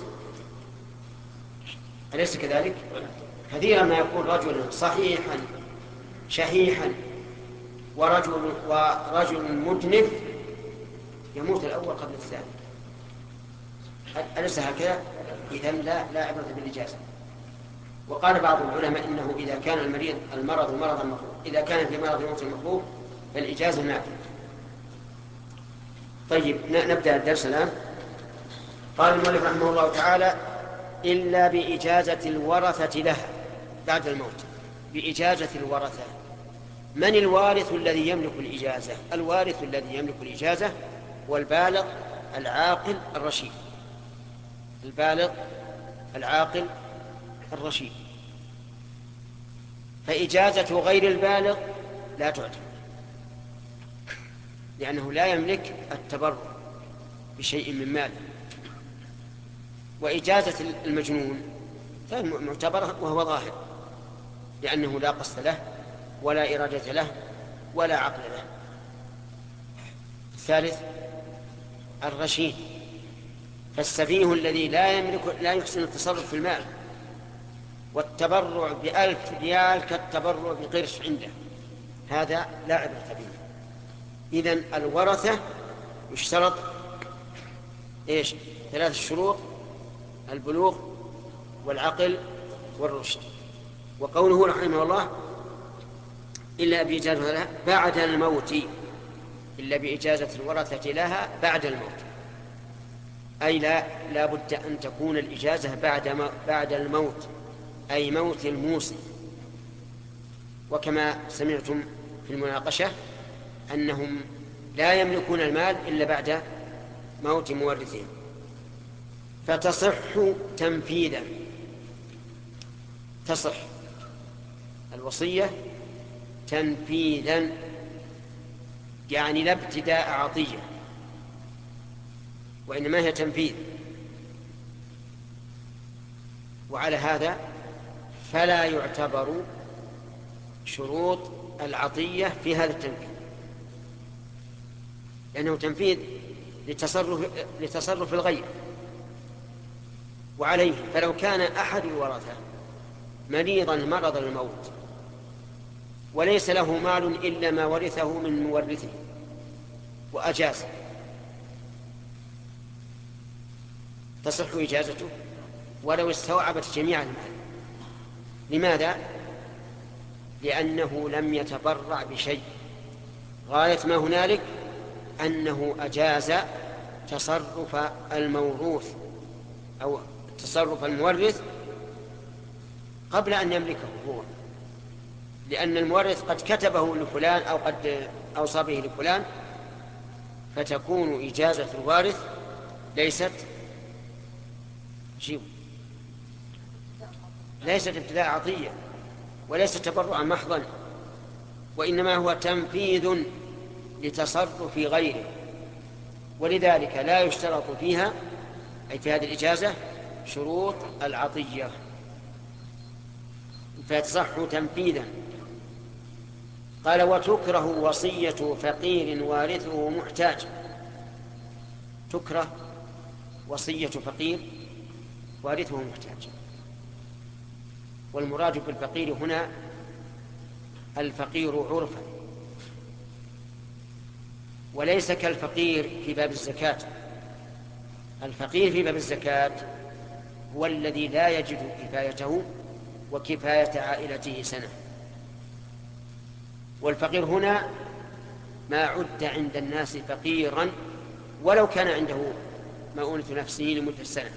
أليس كذلك؟ كثيرا ما يكون رجل صحيحا شحيحا ورجل, ورجل مدنف يموت الأول قبل الثاني، أليس هكذا؟ إذن لا لا عبرة بالإجازة. وقال بعض العلماء إنه إذا كان المريض المرض مرضا مخوف، إذا كان في مرض موت المخوف فالإجازة نافذة. طيب نبدأ الدرس الآن. قال المؤلف رحمه الله تعالى: إلا بإجازة الورثة لها بعد الموت. بإجازة الورثة. من الوارث الذي يملك الإجازة؟ الوارث الذي يملك الإجازة والبالغ العاقل الرشيد. البالغ العاقل الرشيد. فإجازة غير البالغ لا تعتبر، لأنه لا يملك التبرع بشيء من ماله. وإجازة المجنون معتبرة وهو ظاهر، لأنه لا قصد له ولا إرادة له ولا عقل له. الثالث الرشيد، فالسفيه الذي لا يملك لا يحسن التصرف في المال، والتبرع بألف ريال كالتبرع بقرش عنده، هذا لا عبرة به. إذن الورثة يشترط إيش؟ ثلاث شروط: البلوغ والعقل والرشد. وقوله رحمه الله: إلا بإجازة لها بعد الموت، إلا بإجازة الورثة لها بعد الموت، أي لا لا بد أن تكون الإجازة بعد بعد الموت، أي موت الموصي. وكما سمعتم في المناقشة أنهم لا يملكون المال إلا بعد موت مورثهم، فتصح تنفيذا. تصح الوصية تنفيذا، يعني لا ابتداء عطية، وإنما هي تنفيذ. وعلى هذا فلا يعتبر شروط العطية في هذا التنفيذ، لأنه تنفيذ لتصرف, لتصرف الغير. وعليه فلو كان أحد الورثة مريضا مرض الموت وليس له مال إلا ما ورثه من مورثه وأجاز، تصح إجازته ولو استوعبت جميع المال. لماذا؟ لأنه لم يتبرع بشيء، غاية ما هنالك أنه أجاز تصرف الموروث أو تصرف المورث قبل أن يملكه هو، لأن المورث قد كتبه لفلان أو قد أوصى به لفلان، فتكون إجازة الوارث ليست جيو ليست ابتداء عطية، وليس تبرعا محضا، وإنما هو تنفيذ لتصرف غيره، ولذلك لا يشترط فيها أي في هذه الإجازة شروط العطية، فتصح تنفيذا. قال وتكره وصية فقير وارثه محتاج. تكره وصية فقير وارثه محتاج، والمراد بالفقير هنا الفقير عرفا، وليس كالفقير في باب الزكاة. الفقير في باب الزكاة هو الذي لا يجد كفايته وكفاية عائلته سنة، والفقير هنا ما عد عند الناس فقيرا ولو كان عنده مؤونة نفسه لمدة سنة.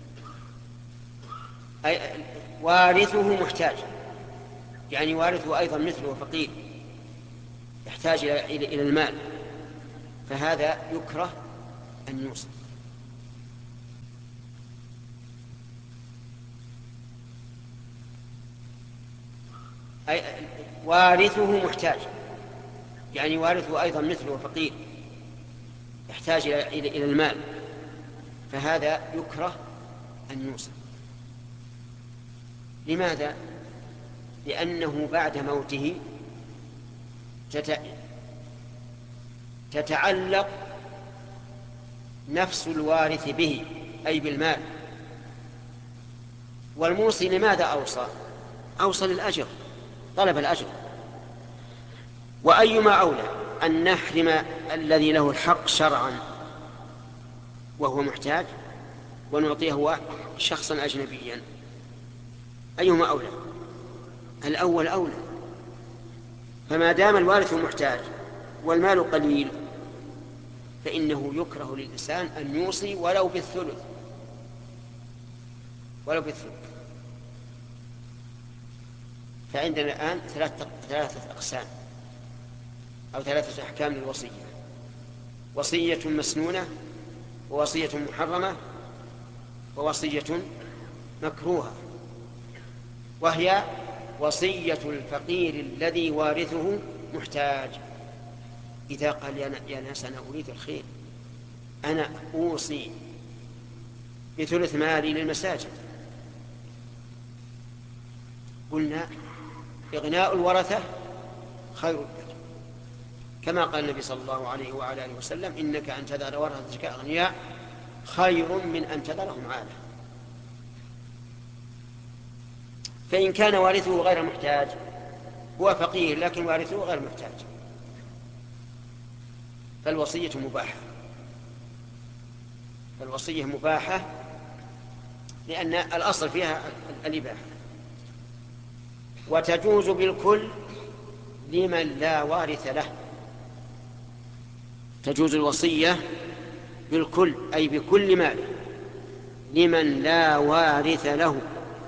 أي وارثه محتاج، يعني وارثه أيضا مثله فقير يحتاج إلى المال، فهذا يكره أن يوصل. أي وارثه محتاج، يعني وارثه أيضا مثله فقير يحتاج إلى المال، فهذا يكره أن يوصل. لماذا؟ لأنه بعد موته تتعلق نفس الوارث به أي بالمال، والموصي لماذا أوصى؟ أوصى للأجر، طلب الأجر. وأيما أولى أن نحرم الذي له الحق شرعا وهو محتاج ونعطيه شخصا أجنبيا؟ أيهما أولى؟ الأول أولى. فما دام الوارث محتاج والمال قليل فإنه يكره للإنسان أن يوصي ولو بالثلث، ولو بالثلث. فعندنا الآن ثلاثة, ثلاثة أقسام أو ثلاثة أحكام للوصية: وصية مسنونة، ووصية محرمة، ووصية مكروهة. وهي وصية الفقير الذي وارثه محتاج، إذا قال يا ناس أنا أريد الخير، أنا أوصي بثلث مالي للمساجد، قلنا إغناء الورثة خير لك، كما قال النبي صلى الله عليه وعلى آله وسلم: إنك أن تذر ورثتك أغنياء خير من أن تذرهم عالة. فإن كان وارثه غير محتاج، هو فقير لكن وارثه غير محتاج، فالوصية مباحة. فالوصية مباحة لأن الأصل فيها الإباحة. وتجوز بالكل لمن لا وارث له. تجوز الوصية بالكل أي بكل مال لمن لا وارث له.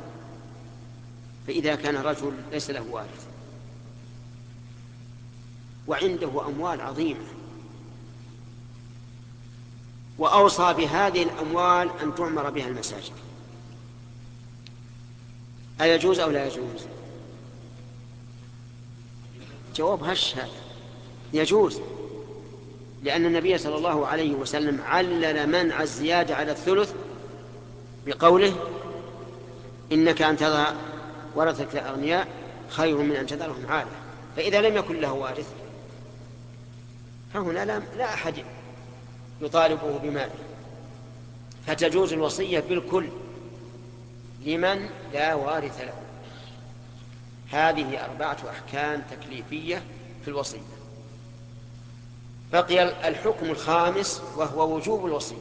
فإذا كان رجل ليس له وارث وعنده أموال عظيمة وأوصى بهذه الأموال أن تعمر بها المساجد، أيجوز أو لا يجوز؟ جواب هش هذا: يجوز، لأن النبي صلى الله عليه وسلم علل منع الزيادة على الثلث بقوله: إنك أن تذر ورثتك أغنياء خير من أن تذرهم عالة. فإذا لم يكن له وارث فهنا لا, لا أحد يطالبه بماله، فتجوز الوصية بالكل لمن لا وارث له. هذه أربعة أحكام تكليفية في الوصية. بقي الحكم الخامس وهو وجوب الوصية.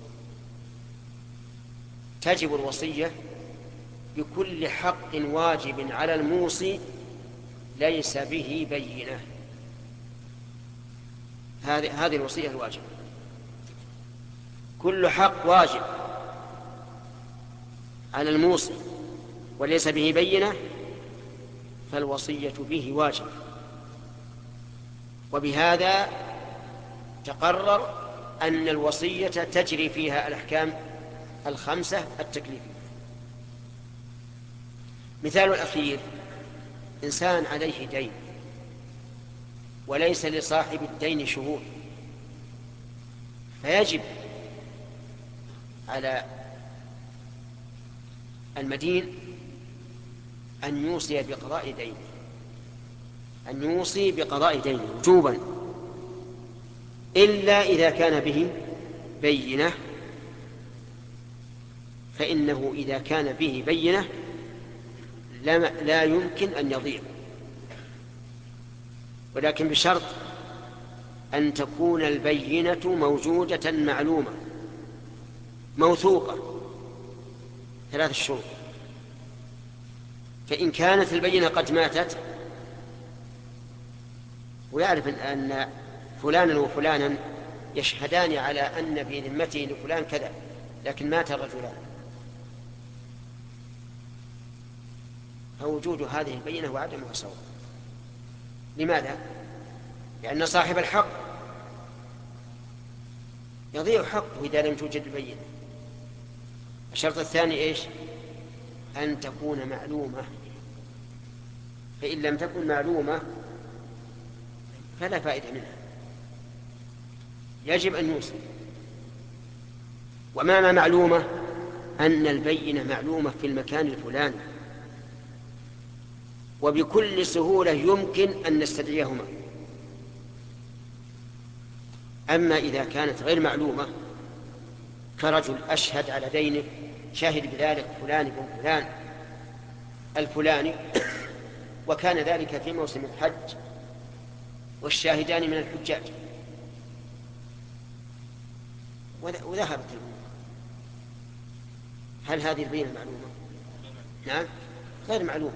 تجب الوصية بكل حق واجب على الموصي ليس به بينة. هذه هذه الوصية الواجبة. كل حق واجب على الموصي وليس به بينة فالوصية به واجب. وبهذا تقرر أن الوصية تجري فيها الأحكام الخمسة التكليفية. مثال الأخير إنسان عليه دين وليس لصاحب الدين شهود، فيجب على المدين أن يوصي بقضاء دينه، أن يوصي بقضاء دينه وجوبا، إلا إذا كان به بينة، فإنه إذا كان به بينة لا يمكن أن يضيع، ولكن بشرط أن تكون البينة موجودة معلومة موثوقة، ثلاث شروط. فإن كانت البينة قد ماتت ويعرف أن فلانا وفلانا يشهدان على أن في ذمته لفلان كذا، لكن مات الرجلان، فوجود هذه البينة وعدمها سواء. لماذا؟ لأن صاحب الحق يضيع حقه إذا لم توجد البينة. الشرط الثاني إيش؟ أن تكون معلومة، فإن لم تكن معلومة فلا فائدة منها، يجب أن يوصي. ومعنى معلومة أن البينة معلومة في المكان الفلاني وبكل سهولة يمكن أن نستدعيهما. أما إذا كانت غير معلومة كرجل أشهد على دينه، شاهد بذلك فلان بن فلان الفلاني، وكان ذلك في موسم الحج والشاهدان من الحجاج، وذهبت الأمور، هل هذه البينة معلومة؟ نعم، غير معلومة.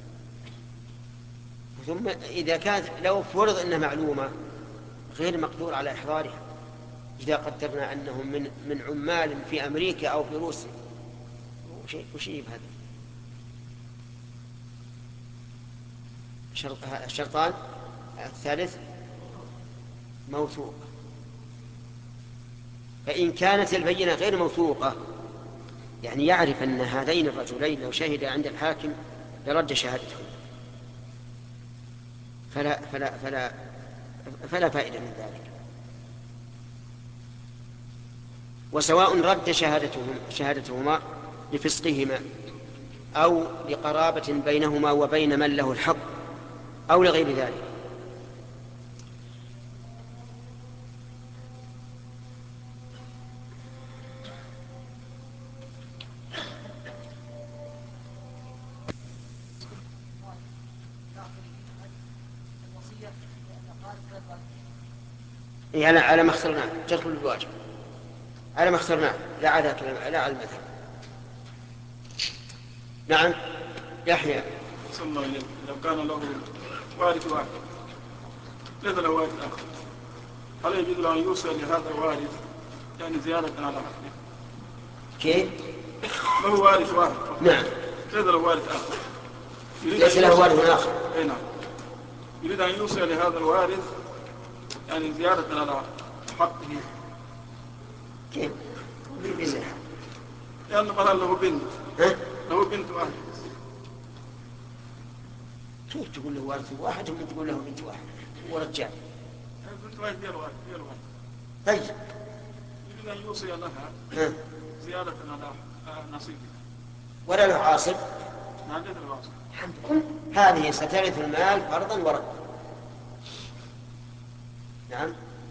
ثم إذا كانت لو فرض أنها معلومة غير مقدور على إحضارها، إذا قدرنا أنهم من من عمال في أمريكا أو في روسيا، وش يجيب هذا؟ الشرطان الثالث موثوق. فإن كانت البينة غير موثوقة، يعني يعرف أن هذين الرجلين لو شهد عند الحاكم لرد شهادته، فلا فلا فلا فلا فائدة من ذلك. وسواء رد شهادتهم شهادتهما لفسقهما أو لقرابة بينهما وبين من له الحق أو لغير ذلك. يعني على ما اخترناه تدخل الواجب، على ما اخترناه، لا على لا على المذهب. نعم يحيى. ثم لو كان له وارث واحد ليس له وارث آخر، هل يجوز له أن يوصل لهذا الوارث يعني زيادة على حقه؟ كيف؟ له وارث واحد. نعم. ليس له وارث آخر. ليس له وارث آخر. أي نعم. يريد أن يوصل لهذا الوارث يعني زيادة على حقه. كيف؟ بزيادة. لأنه مثلا له بنت. ها؟ له بنت واحد. كيف تقول له وارث واحد ومن تقول له بنت واحد ورجال؟ بنت واحد غير واحد غير واحد. طيب. يريد أن يوصي لها ها؟ زيادة على نصيبها. ولا له عاصب؟ نعم ليس له عاصب. الحمد لله. هذه سترث المال فرضا وردا. نعم.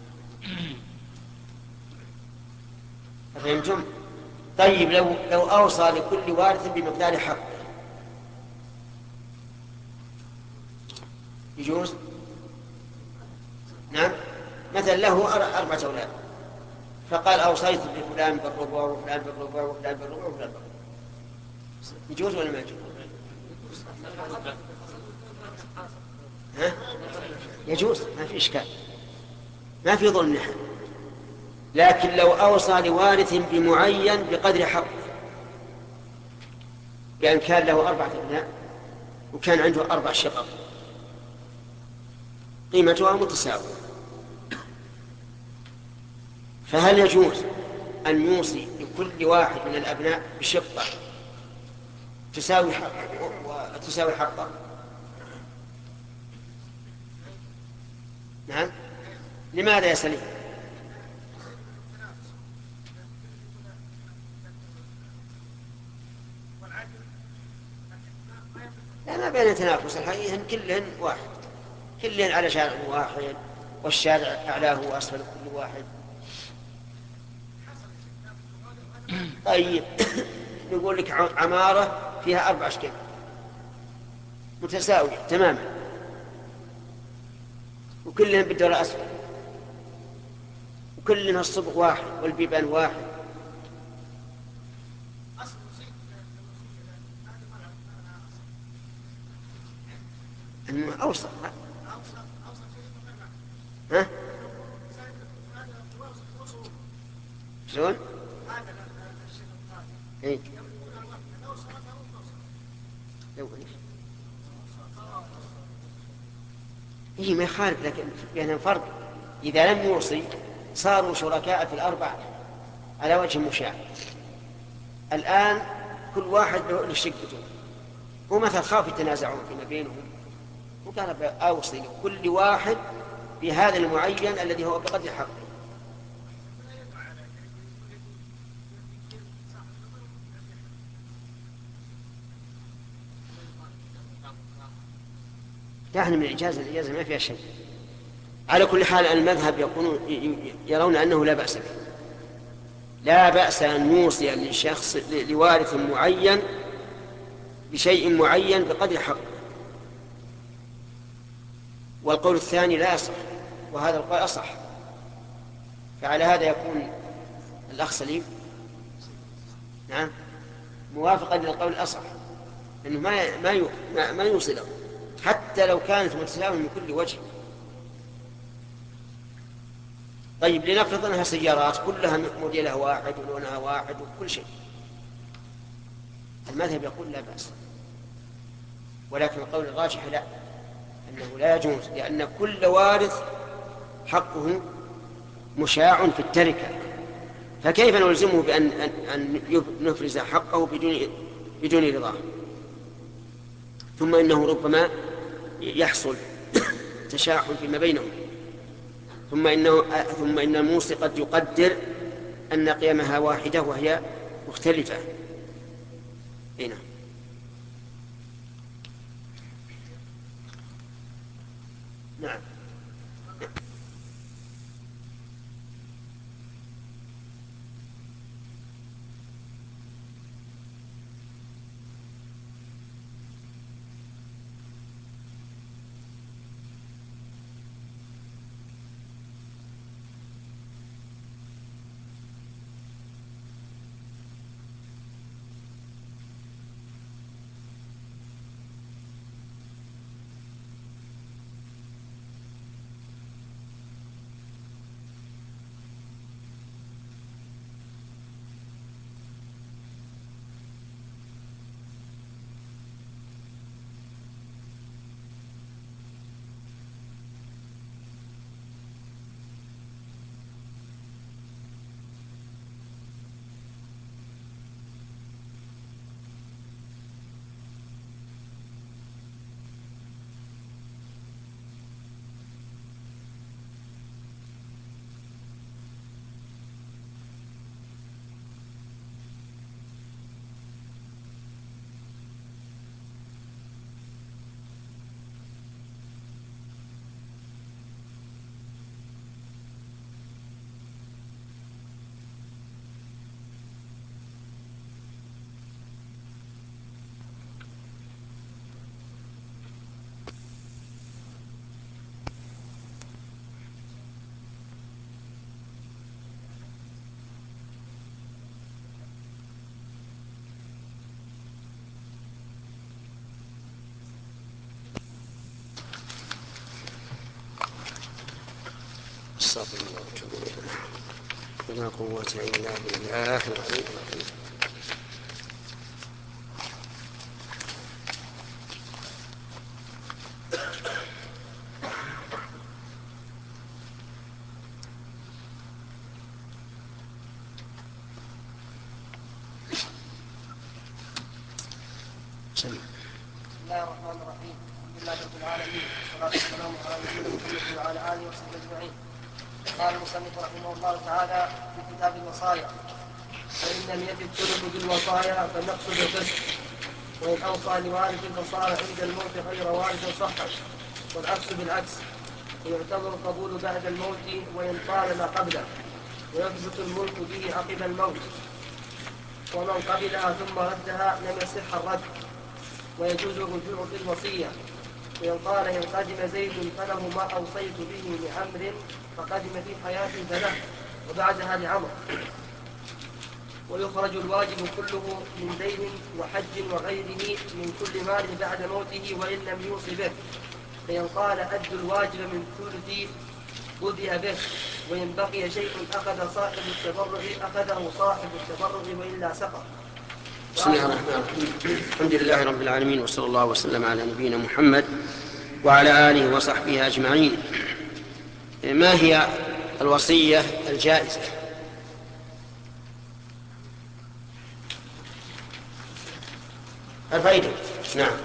فهمتم؟ طيب لو لو أوصى لكل وارث بمقدار حق يجوز؟ نعم. مثلا له أربعة أولاد فقال أوصيت لفلان بالربع وفلان بالربع وفلان بالربع وفلان بالربع، يجوز ولا ما يجوز؟ ها؟ يجوز، ما في إشكال، ما في ظلم نحن. لكن لو أوصى لوارث بمعين بقدر حق، بأن كان له أربعة أبناء وكان عنده أربع شقق قيمتها متساوية، فهل يجوز أن يوصي لكل واحد من الأبناء بشقة تساوي حق وتساوي حقه؟ نعم. لماذا يا سليم؟ لا، ما بين تنافس، الحقيقة كلهن واحد، كلهن على شارع واحد، والشارع أعلاه وأسفل كل واحد. طيب نقول لك عمارة فيها أربع أشكال متساوية تماما، وكلهن بالدور الأسفل، وكلها الصبغ واحد والبيبان واحد. أنه أوسط. ها؟ شلون؟ إيه؟ إيه ما يخالف، لكن بينهم فرق. إذا لم يوصي صاروا شركاء في الأربع على وجه مشاع. الآن كل واحد له شقته، هو مثل خاف يتنازعون فيما بينهم، وقال أوصي لكل واحد بهذا المعين الذي هو بقدر حقه. يعني من الإجازة الإجازة ما فيها شيء. على كل حال المذهب يقولون يرون أنه لا بأس به، لا بأس أن يوصي لشخص لوارث معين بشيء معين بقدر حقه. والقول الثاني لا يصح، وهذا القول أصح. فعلى هذا يكون الأخ سليم نعم موافقا للقول الأصح، أنه ما ما ما يوصي له حتى لو كانت متساوية من كل وجه. طيب لنفرض أنها سيارات كلها موديلها واحد ولونها واحد وكل شيء، المذهب يقول لا بأس، ولكن القول الراجح لا، أنه لا يجوز، لأن كل وارث حقه مشاع في التركة، فكيف نلزمه بأن أن نفرز حقه بدون بدون رضاه؟ ثم إنه ربما يحصل تشاحن فيما بينهم، ثم إنه ثم إن الموصي قد يقدر أن قيمها واحدة وهي مختلفة. هنا نعم. استغفر الله واتوب اليه. لا قوة الا بالله العلي العظيم. بسم الله الرحمن الرحيم. الحمد لله رب العالمين. والصلاة والسلام على نبينا محمد وعلى آله وصحبه أجمعين. قال المصنف رحمه الله تعالى في كتاب الوصايا: فإن لم يجد الثلث بالوصايا فالنقص بالقسط، وإن أوصى لوارث فصار عند الموت غير وارث صحت، والعكس بالعكس، ويعتبر القبول بعد الموت وإن طال ما قبله، ويثبت الملك به عقب الموت، ومن قبلها ثم ردها لم يصح الرد، ويجوز الرجوع في الوصية. وإن قال إن قدم زيد فله ما أوصيت به لعمر فقدم في حياتي فله وبعدها لعمر. ويخرج الواجب كله من دين وحج وغيره من كل مال بعد موته وإن لم يوص به. فإن قال أد الواجب من ثلث بدأ به، وإن بقي شيء أخذ صاحب التبرع أخذه صاحب التبرع وإلا سقط. بسم الله الرحمن الرحيم. الحمد لله رب العالمين، وصلى الله وسلم على نبينا محمد وعلى آله وصحبه أجمعين. ما هي الوصية الجائزة؟ الفائدة. نعم.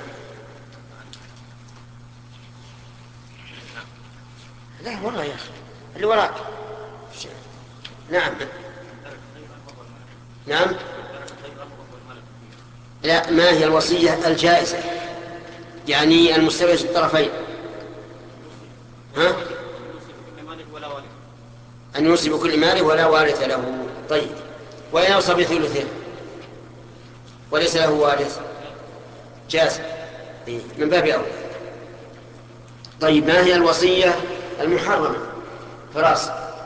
لا والله يا أخي اللي وراك. نعم نعم. لا، ما هي الوصية الجائزة؟ يعني المستوية الطرفين. ها؟ أن يوصي بكل ماله ولا وارث له. طيب، وإن أوصى بثلثه وليس له وارث جاز من باب أولى. طيب، ما هي الوصية المحرمة؟ فراس.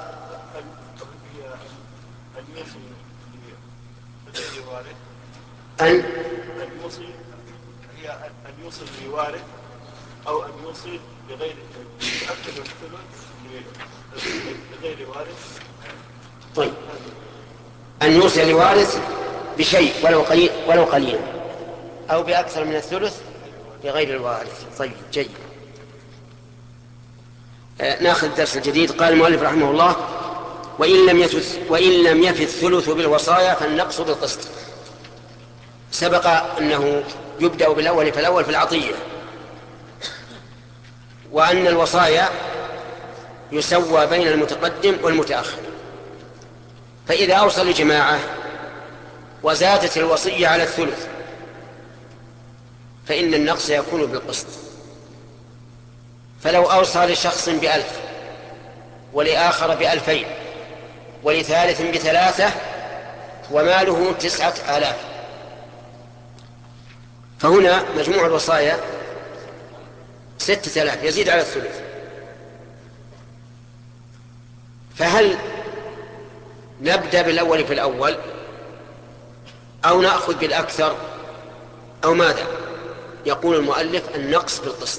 أن أن يوصي هي أن يوصي لوارث أو أن يوصي بغير أكثر من الثلث لغير وارث. طيب، أن يوصي لوارث بشيء ولو قليل ولو قليل أو بأكثر من الثلث لغير الوارث. طيب، جيد. آه ناخذ الدرس الجديد. قال المؤلف رحمه الله: وإن لم يفث وإن لم يفث الثلث بالوصايا فالنقص بالقسط. سبق أنه يبدأ بالأول فالأول في العطية، وأن الوصايا يسوى بين المتقدم والمتأخر. فإذا أوصى لجماعة وزادت الوصية على الثلث فإن النقص يكون بالقسط. فلو أوصى لشخص بألف ولآخر بألفين ولثالث بثلاثة وماله تسعة آلاف، فهنا مجموع الوصايا ستة آلاف يزيد على الثلث. فهل نبدأ بالأول في الأول أو نأخذ بالأكثر أو ماذا؟ يقول المؤلف: النقص بالقسط.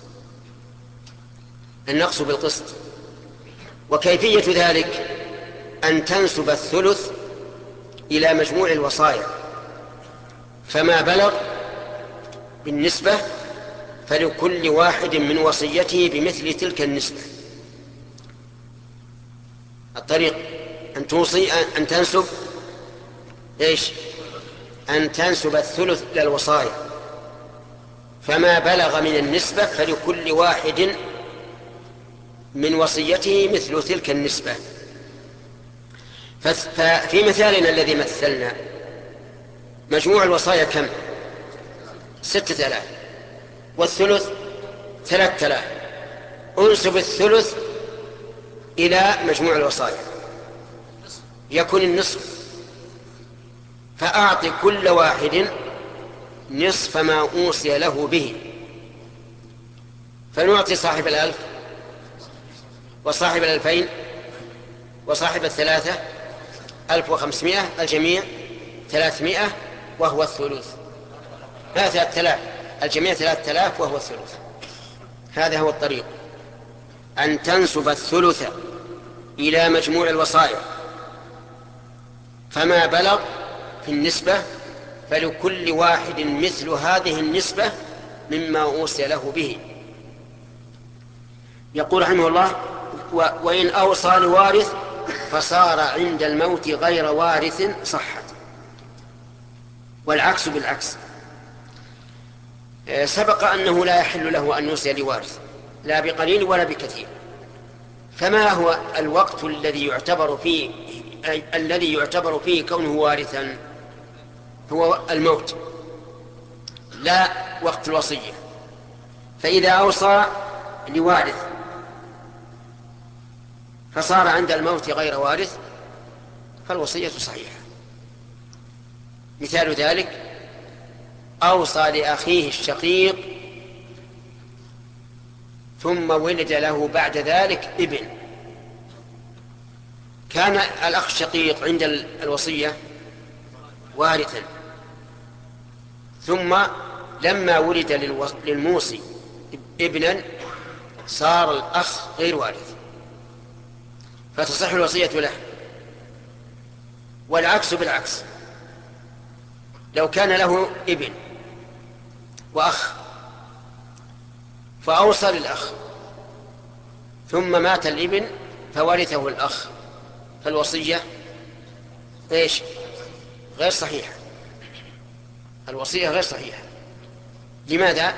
النقص بالقسط. وكيفية ذلك أن تنسب الثلث إلى مجموع الوصايا، فما بلغ بالنسبة فلكل واحد من وصيته بمثل تلك النسبة. الطريق أن توصي أن تنسب إيش؟ أن تنسب الثلث إلى الوصايا، فما بلغ من النسبة فلكل واحد من وصيته مثل تلك النسبة. ففي مثالنا الذي مثلنا مجموع الوصايا كم؟ ستة آلاف، والثلث ثلاثة آلاف. انسب الثلث إلى مجموع الوصايا يكون النصف، فأعطي كل واحد نصف ما أوصي له به. فنعطي صاحب الألف وصاحب الألفين وصاحب الثلاثة ألف وخمسمائة، الجميع ثلاثمائة وهو الثلث. لا، ثلاثة آلاف، الجميع ثلاثة آلاف وهو الثلث. هذا هو الطريق، أن تنسب الثلث إلى مجموع الوصايا، فما بلغ في النسبة فلكل واحد مثل هذه النسبة مما أوصي له به. يقول رحمه الله: وإن أوصى لوارث فصار عند الموت غير وارث صحت. والعكس بالعكس. سبق أنه لا يحل له أن يوصي لوارث لا بقليل ولا بكثير. فما هو الوقت الذي يعتبر فيه الذي يعتبر فيه كونه وارثا؟ هو الموت، لا وقت الوصية. فإذا أوصى لوارث فصار عند الموت غير وارث فالوصية صحيحة. مثال ذلك: أوصى لأخيه الشقيق ثم ولد له بعد ذلك ابن. كان الأخ الشقيق عند الوصية وارثا، ثم لما ولد للموصي ابنا صار الأخ غير وارث فتصح الوصية له. والعكس بالعكس: لو كان له ابن وأخ فأوصى للأخ ثم مات الابن فورثه الأخ فالوصية إيش؟ غير صحيحة. الوصية غير صحيحة. لماذا؟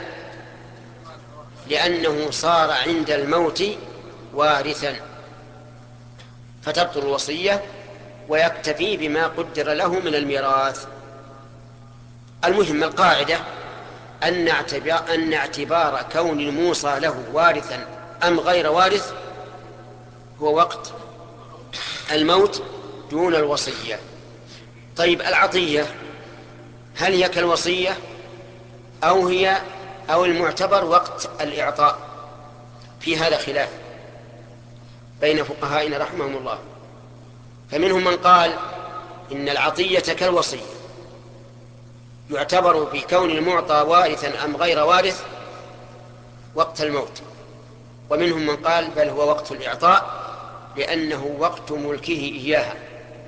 لأنه صار عند الموت وارثا فتبطل الوصية ويكتفي بما قدر له من الميراث. المهم القاعدة أن اعتبار, أن اعتبار كون الموصى له وارثا أم غير وارث هو وقت الموت دون الوصية. طيب العطية هل هي كالوصية أو هي أو المعتبر وقت الإعطاء؟ في هذا خلاف بين فقهائنا رحمهم الله. فمنهم من قال إن العطية كالوصية يعتبر بكون المعطى وارثا أم غير وارث وقت الموت، ومنهم من قال بل هو وقت الإعطاء لأنه وقت ملكه إياها.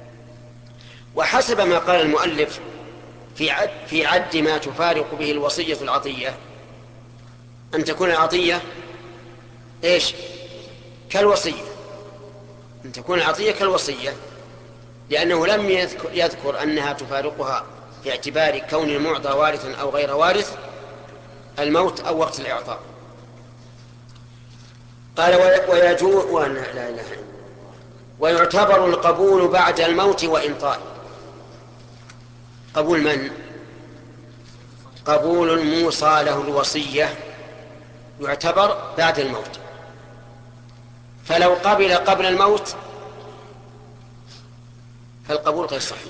وحسب ما قال المؤلف في عد, في عد ما تفارق به الوصية العطية أن تكون العطية إيش؟ كالوصية، أن تكون العطية كالوصية، لأنه لم يذكر, يذكر أنها تفارقها في اعتبار كون المعطى وارثا أو غير وارث الموت أو وقت الإعطاء. قال ويجوء لا إله إلا ويعتبر القبول بعد الموت وإنطاء. قبول من؟ قبول الموصى له الوصية يعتبر بعد الموت. فلو قبل قبل الموت فالقبول غير صحيح.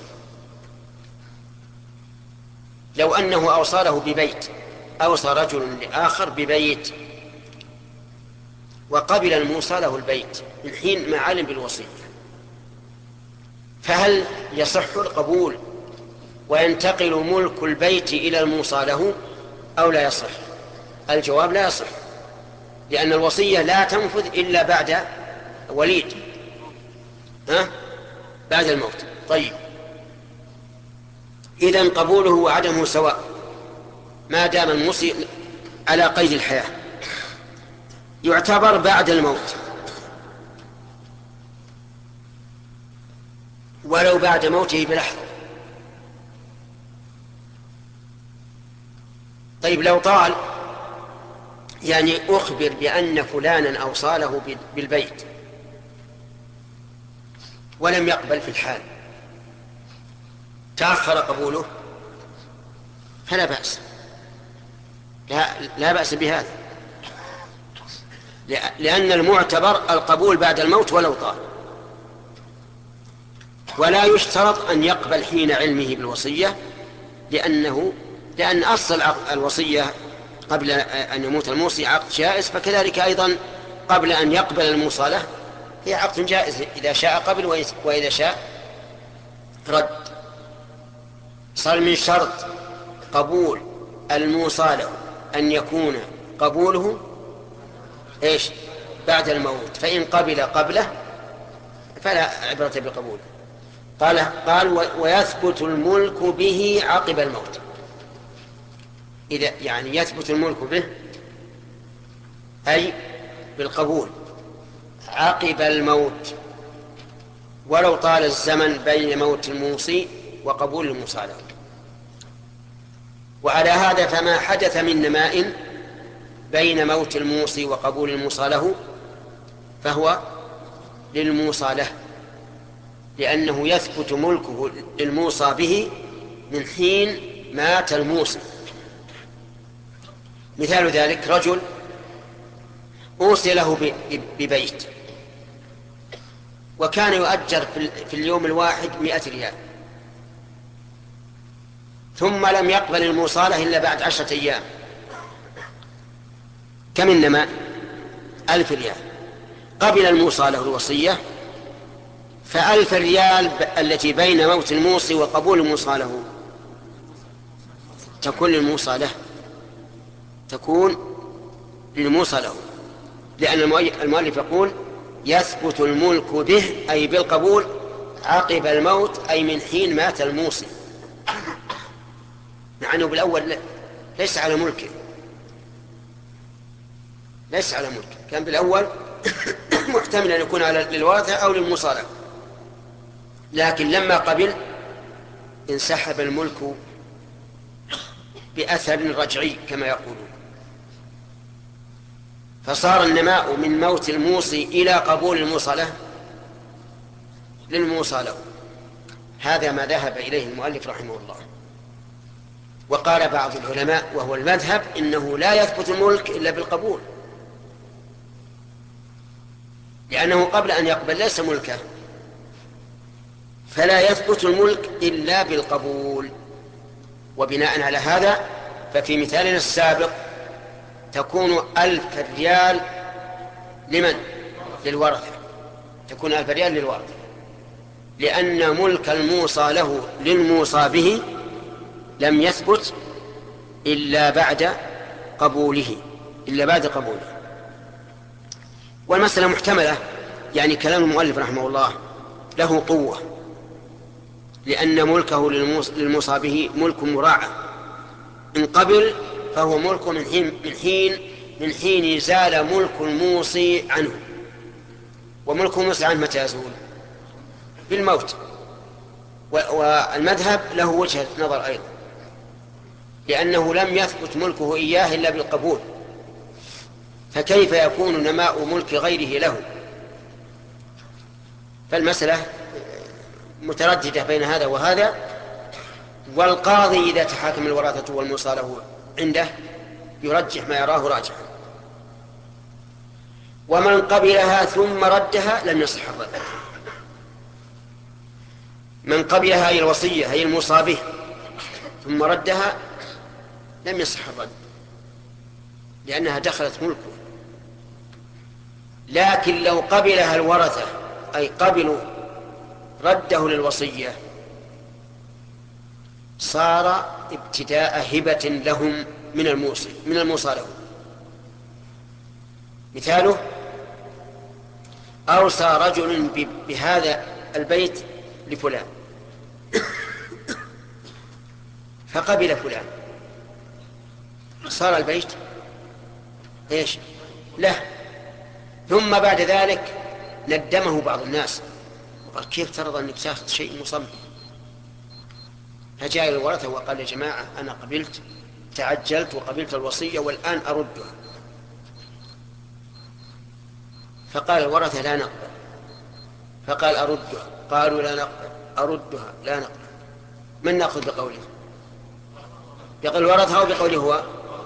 لو أنه أوصى له ببيت، أوصى رجل لآخر ببيت وقبل الموصى له البيت من حين ما علم بالوصية، فهل يصح القبول وينتقل ملك البيت إلى الموصى له أو لا يصح؟ الجواب لا يصح، لأن الوصية لا تنفذ إلا بعد وليد ها؟ بعد الموت. طيب إذن قبوله وعدمه سواء ما دام الموصي على قيد الحياة. يعتبر بعد الموت ولو بعد موته بلحظة. طيب لو طال يعني أخبر بأن فلانا أوصى له بالبيت ولم يقبل في الحال، تأخر قبوله فلا بأس، لا, لا بأس بهذا، لأن المعتبر القبول بعد الموت ولو طال. ولا يشترط أن يقبل حين علمه بالوصية، لأنه لأن أصل الوصية قبل أن يموت الموصي عقد جائز، فكذلك أيضا قبل أن يقبل الموصى له هي عقد جائز، إذا شاء قبل وإذا شاء رد. صار من شرط قبول الموصى له أن يكون قبوله إيش؟ بعد الموت، فإن قبل قبله فلا عبرة بقبوله. قال, قال ويثبت الملك به عقب الموت. إذا يعني يثبت الملك به أي بالقبول عقب الموت ولو طال الزمن بين موت الموصي وقبول الموصى له. وعلى هذا فما حدث من نماء بين موت الموصي وقبول الموصى له فهو للموصى له، لأنه يثبت ملكه للموصى به من حين مات الموصي. مثال ذلك رجل أوصي له ببيت وكان يؤجر في اليوم الواحد مئة ريال، ثم لم يقبل الموصالة إلا بعد عشرة أيام، كم إنما ألف ريال. قبل الموصالة الوصية، فألف ريال التي بين موت الموصي وقبول الموصالة تكون للموصى له، تكون للموصى له، لأن المؤلف يقول يثبت الملك به أي بالقبول عقب الموت، أي من حين مات الموصي، مع أنه بالأول ليس على ملكه، ليس على ملكه، كان بالأول محتمل أن يكون على للوارثة أو للموصى، لكن لما قبل انسحب الملك بأثر رجعي كما يقولون، فصار النماء من موت الموصي إلى قبول الموصى له للموصى له. هذا ما ذهب إليه المؤلف رحمه الله. وقال بعض العلماء وهو المذهب إنه لا يثبت الملك إلا بالقبول، لأنه قبل أن يقبل ليس ملكه، فلا يثبت الملك إلا بالقبول. وبناء على هذا ففي مثالنا السابق تكون ألف ريال لمن؟ للورثة، تكون ألف ريال للورثة، لأن ملك الموصى له للموصى به لم يثبت إلا بعد قبوله إلا بعد قبوله. والمسألة محتملة، يعني كلام المؤلف رحمه الله له قوة، لأن ملكه للموصى به ملك مراعى، إن قبل فهو ملك من حين من حين من حين زال ملك الموصي عنه. وملك الموصي عنه متى يزول؟ بالموت. والمذهب له وجهة نظر أيضا، لأنه لم يثبت ملكه إياه إلا بالقبول، فكيف يكون نماء ملك غيره له؟ فالمسألة مترددة بين هذا وهذا، والقاضي إذا تحاكم الورثة والموصى له عنده يرجح ما يراه راجحا. ومن قبلها ثم ردها لم يصح الرد. من قبلها هي الوصية هي الموصى به ثم ردها لم يصح الرد، لأنها دخلت ملكه. لكن لو قبلها الورثة أي قبلوا رده للوصية صار ابتداء هبة لهم من الموصي من الموصى له. مثاله أوصى رجل بهذا البيت لفلان فقبل فلان، صار البيت ايش له. ثم بعد ذلك ندمه بعض الناس وقال كيف ترضى انك تاخذ شيء مصمم؟ فجاء الورثة وقال يا جماعة أنا قبلت تعجلت وقبلت الوصية والآن أردها. فقال الورثة لا نقبل، فقال أردها، قالوا لا نقبل، أردها لا نقبل. من نأخذ بقوله؟ بقول الورثة أو بقوله هو؟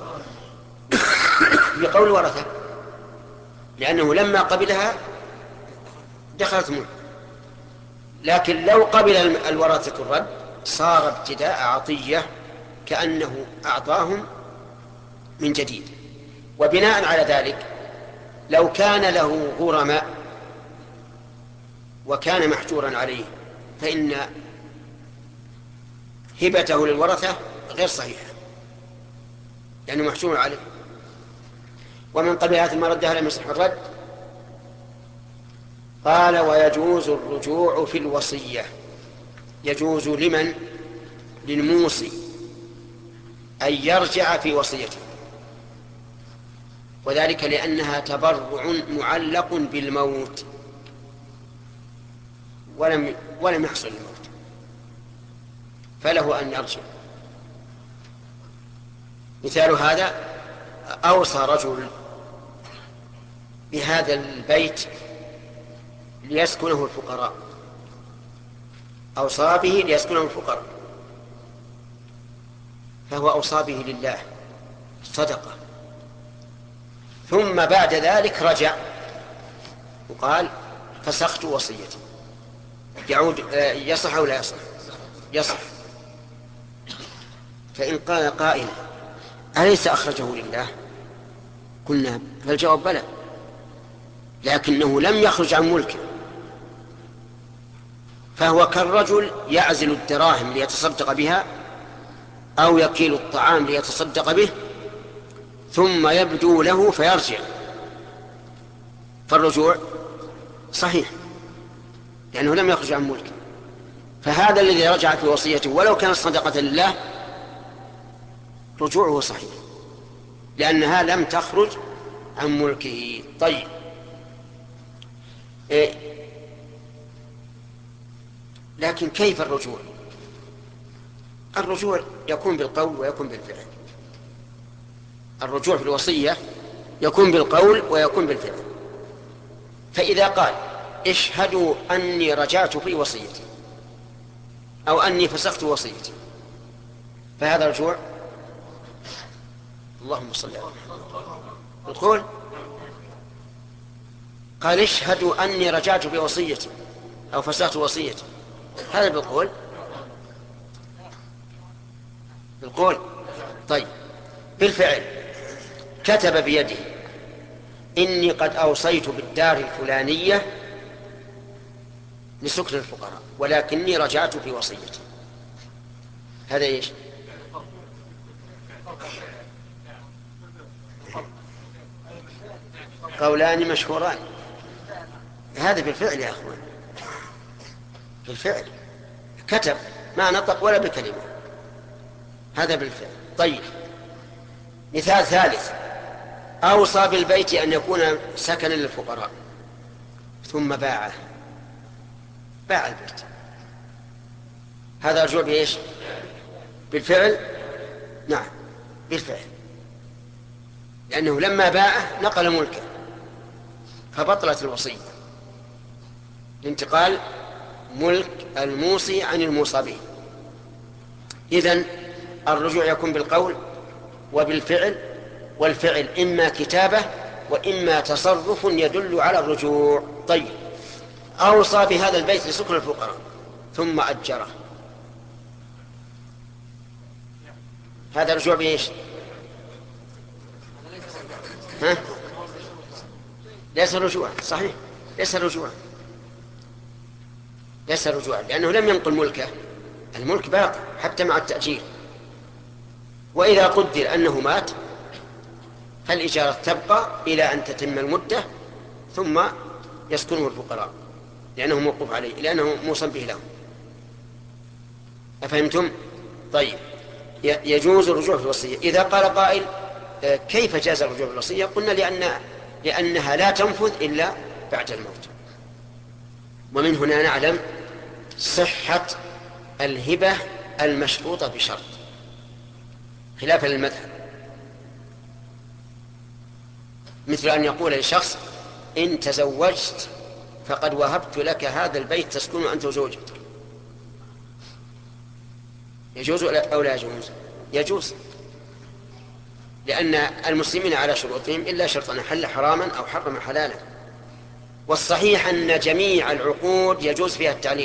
بقول الورثة، لأنه لما قبلها دخلت ملك. لكن لو قبل الورثة الرد صار ابتداء عطية كأنه أعطاهم من جديد. وبناء على ذلك لو كان له غرماء وكان محجورا عليه فإن هبته للورثة غير صحيحة لأنه محجور عليه. ومن قبلها ثم ردها لم يصح الرد. قال ويجوز الرجوع في الوصية. يجوز لمن؟ للموصي أن يرجع في وصيته، وذلك لأنها تبرع معلق بالموت ولم ولم يحصل الموت، فله أن يرجع. مثال هذا أوصى رجل بهذا البيت ليسكنه الفقراء، أوصى به ليسكنه الفقراء، فهو أوصى به لله صدقة، ثم بعد ذلك رجع وقال فسخت وصيتي، يعود يصح أو لا يصح؟ يصح. فإن قال قائل أليس أخرجه لله؟ قلنا فالجواب بلى، لكنه لم يخرج عن ملكه، فهو كالرجل يعزل الدراهم ليتصدق بها أو يكيل الطعام ليتصدق به ثم يبدو له فيرجع، فالرجوع صحيح لأنه لم يخرج عن ملكه. فهذا الذي رجع في وصيته ولو كانت صدقة لله رجوعه صحيح لأنها لم تخرج عن ملكه. طيب إيه؟ لكن كيف الرجوع؟ الرجوع يكون بالقول ويكون بالفعل. الرجوع في الوصية يكون بالقول ويكون بالفعل. فإذا قال اشهدوا أني رجعت في وصيتي أو أني فسخت وصيتي فهذا رجوع. اللهم صل على محمد. القول قال اشهدوا أني رجعت في وصيتي أو فسخت وصيتي، هذا بالقول بالقول طيب بالفعل كتب بيده إني قد أوصيت بالدار الفلانية لسكن الفقراء ولكني رجعت في وصيتي، هذا إيش؟ قولان مشهوران. هذا بالفعل يا أخوان، بالفعل كتب ما نطق ولا بكلمة، هذا بالفعل. طيب مثال ثالث أوصى بالبيت أن يكون سكنا للفقراء ثم باعه، باع البيت، هذا رجوع بإيش؟ بالفعل. نعم بالفعل، لأنه لما باعه نقل ملكه فبطلت الوصية لانتقال ملك الموصي عن الموصى به. إذن الرجوع يكون بالقول وبالفعل، والفعل إما كتابة وإما تصرف يدل على الرجوع. طيب أوصى بهذا البيت لسكن الفقراء ثم أجره، هذا رجوع بإيش؟ ها؟ ليس رجوعا، صحيح ليس رجوعا، ليس رجوعا لأنه لم ينقل ملكه، الملك باقي حتى مع التأجير. وإذا قدر أنه مات فالإجارة تبقى إلى أن تتم المدة ثم يسكنه الفقراء لأنه موقوف عليه، لأنه موصى به له. أفهمتم؟ طيب يجوز الرجوع في الوصية. إذا قال قائل كيف جاز الرجوع في الوصية؟ قلنا لأن لأنها لا تنفذ إلا بعد الموت. ومن هنا نعلم صحة الهبة المشروطة بشرط خلافا للمذهب، مثل أن يقول لشخص إن تزوجت فقد وهبت لك هذا البيت تسكن أنت وزوجتك، يجوز أو لا يجوز؟ يجوز، لأن المسلمين على شروطهم إلا شرط أن حل حراما أو حرم حلالا. والصحيح أن جميع العقود يجوز فيها التعليق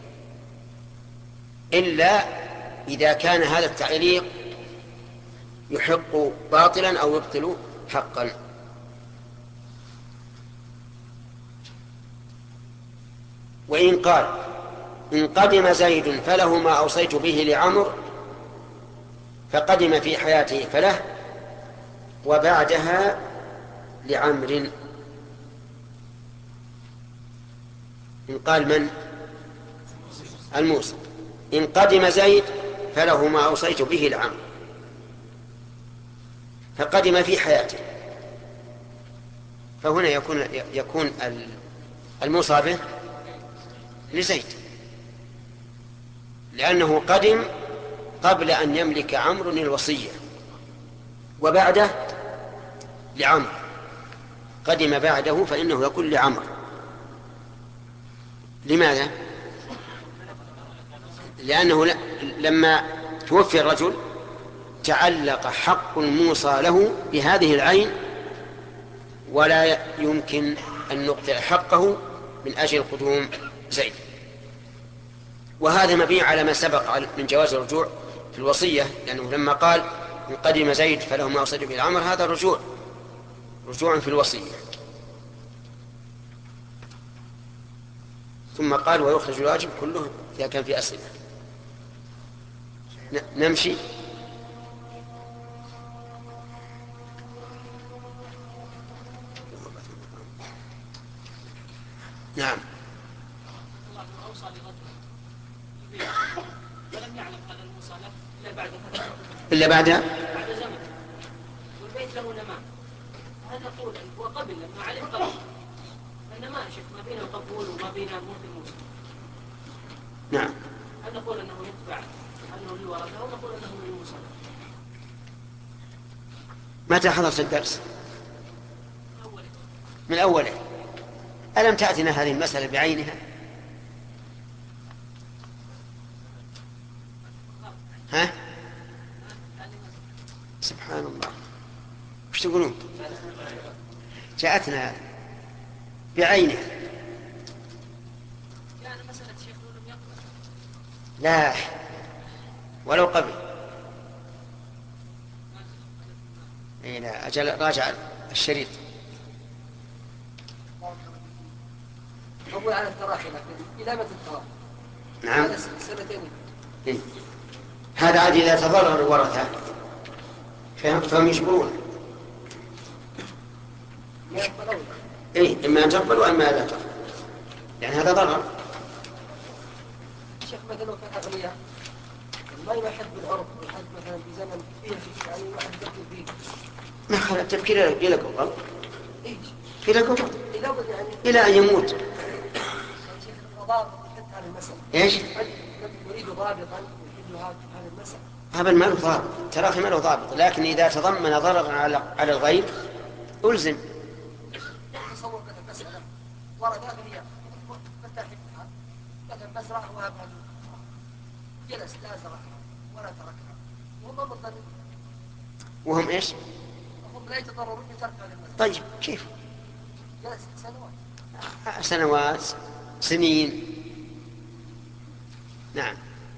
إلا إذا كان هذا التعليق يحق باطلا أو يبطل حقا. وإن قال إن قدم زيد فله ما أوصيت به لعمر فقدم في حياته فله وبعدها لعمر. إن قال من؟ الموصى. إن قدم زيد فله ما أوصيت به لعمر فقدم في حياته، فهنا يكون يكون الموصى به لزيد لأنه قدم قبل أن يملك عمرو الوصية وبعده لعمرو، قدم بعده فإنه يكون لعمرو. لماذا؟ لأنه لما توفي الرجل تعلق حق الموصى له بهذه العين، ولا يمكن أن نقطع حقه من أجل قدوم زيد. وهذا مبني على ما سبق من جواز الرجوع في الوصية، لأنه لما قال إن قدم زيد فله ما وصي به العمر، هذا رجوع رجوع في الوصية. ثم قال ويخرج الواجب كله إذا كان في أصله. نمشي. نعم. أوصى لرجل ولم يعلم هذا الموصى له إلا بعد إلا بعد بعد زمن، والبيت له نماء، هل نقول هو قبل لما علم قبل النماء شيخ ما بين القبول وما بين موت الموصى؟ نعم. هل نقول أنه يتبع أنه للورثة أو نقول أنه للموصى؟ متى حضرت الدرس؟ من أوله. ألم تأتنا هذه المسألة بعينها؟ ها؟ سبحان الله، وش تقولون؟ جاءتنا بعينها. لا، ولو قبل. إيه لا، أجل راجع الشريط. أقول على التراخي، لكن إلى متى التراخي؟ نعم. هذا سنتين. إيه؟ هذا عاد إذا تضرر الورثة فهم يجبرون. إيه، إما أن تقبل وإما لا تقبل، يعني هذا ضرر. الشيخ مثلا كان أغنياء ما يحد بالعرف، يحد مثلا في زمن فيه يعني ما حد يفكر فيه. ما خلى التفكير إلى قبل. إيش؟ إلى قبل. إلى قبل يعني. إلى أن يموت. الشيخ الضابط يحد هذه المسألة. إيش؟ يريد ضابطا يحد هذه المسألة. هذا ما له ضابط، تراخي ما له ضابط، لكن إذا تضمن ضررا على على الغير ألزم. تصور مثلا مسألة ورد أغنياء مرتاح فيها، مثلا مزرعة وهبها جلس لا زرعها ولا تركها وهم مضطرين. وهم إيش؟ هم لا يتضررون بترك هذه المسألة. طيب كيف؟ جلس سنوات. سنوات سنين. نعم.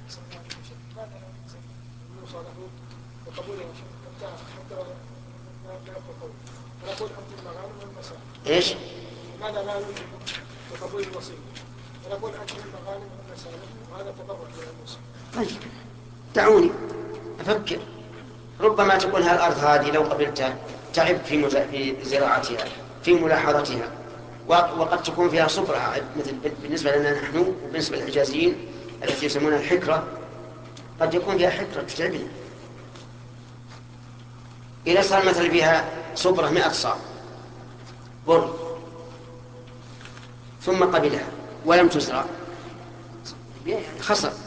ايش؟ ماذا لا يوجد لقبول الوصية؟ ونقول أنت المغانم والمسالم وهذا تبرع للموصى. طيب دعوني أفكر. ربما تكون هالأرض هذه لو قبلتها تعب في في زراعتها، في ملاحظتها، وقد تكون فيها صبرة مثل بالنسبة لنا نحن وبالنسبة للحجازيين التي يسمونها الحكرة، قد يكون فيها حكرة تتعبنا. إذا صار مثل فيها صبرة مئة صاع بر ثم قبلها ولم تزرع خسر.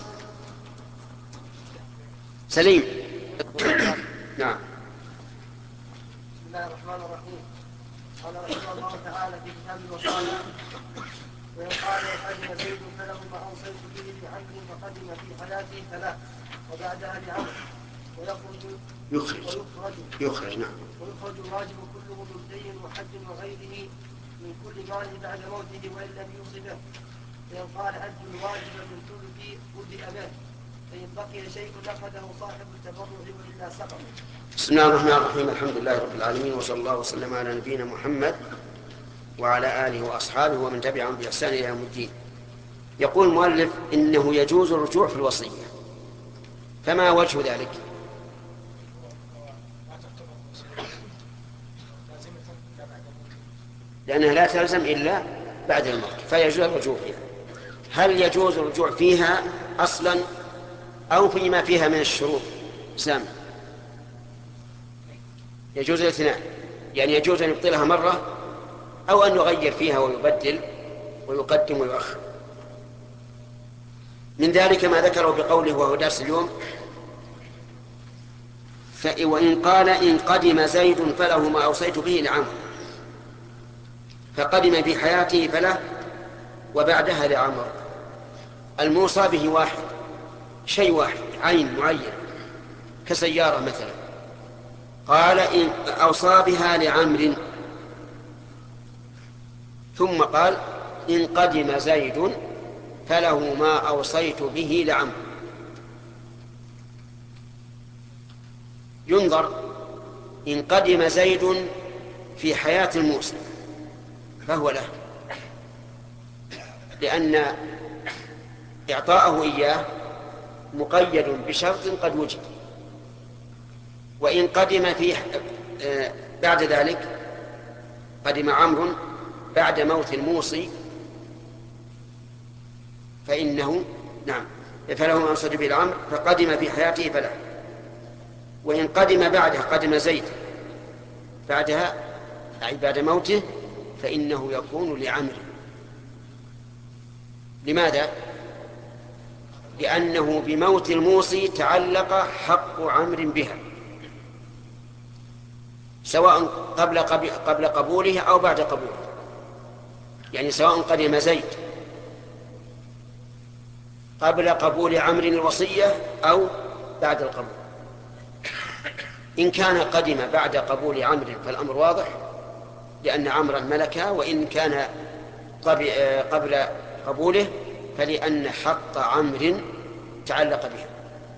سليم. نعم. بسم الله الرحمن الرحيم. قال رحمه الله تعالى في كتاب الوصايا: وإن قال قدم زيد فله ما أوصيت به بعمر فقدم في حياته ثلاث وبعدها لعمر ويخرج يخرج ويخرج يخرج نعم. ويخرج الواجب كله بالدين وحج وغيره من كل مال بعد موته وإن لم يوص به. فإن قال أد الواجب بالثلث بدأ به، فإن بقي شيء أخذه صاحب التبرع وإلا سقط. بسم الله الرحمن الرحيم. الحمد لله رب العالمين، وصلى الله وسلم على نبينا محمد وعلى آله وأصحابه ومن تبعهم بإحسان إلى يوم الدين. يقول المؤلف إنه يجوز الرجوع في الوصية، فما وجه ذلك؟ لأنها لا تلزم إلا بعد الموت فيجوز الرجوع فيها. هل يجوز الرجوع فيها أصلا أو فيما فيها من الشروط؟ سامي. يجوز الاثنان، يعني يجوز أن يبطلها مرة أو أن يغير فيها ويبدل ويقدم ويؤخر. من ذلك ما ذكره بقوله وهو درس اليوم: وإن قال إن قدم زيد فله ما أوصيت به لعمرو، فقدم في حياته فله وبعدها لعمرو. الموصى به واحد، شيء واحد، عين معين كسيارة مثلا. قال إن أوصى بها لعمرو، ثم قال إن قدم زيد فله ما أوصيت به لعمرو. ينظر، إن قدم زيد في حياة الموصى فهو له، لأن إعطاءه إياه مقيد بشرط قد وجد. وإن قدم في بعد ذلك، قدم عمرو بعد موت الموصي، فإنه نعم فله ما أوصيت به لعمرو، فقدم في حياته فله. وإن قدم بعده، قدم زيد بعدها أي بعد موته، فإنه يكون لعمرو. لماذا؟ لأنه بموت الموصي تعلق حق عمرو بها، سواء قبل قبل قبوله أو بعد قبوله. يعني سواء قدم زيد قبل قبول عمرو الوصية أو بعد القبول. إن كان قدم بعد قبول عمرو فالأمر واضح، لأن عمرا ملكها. وإن كان قبل قبوله فلأن حق عمرو تعلق بها.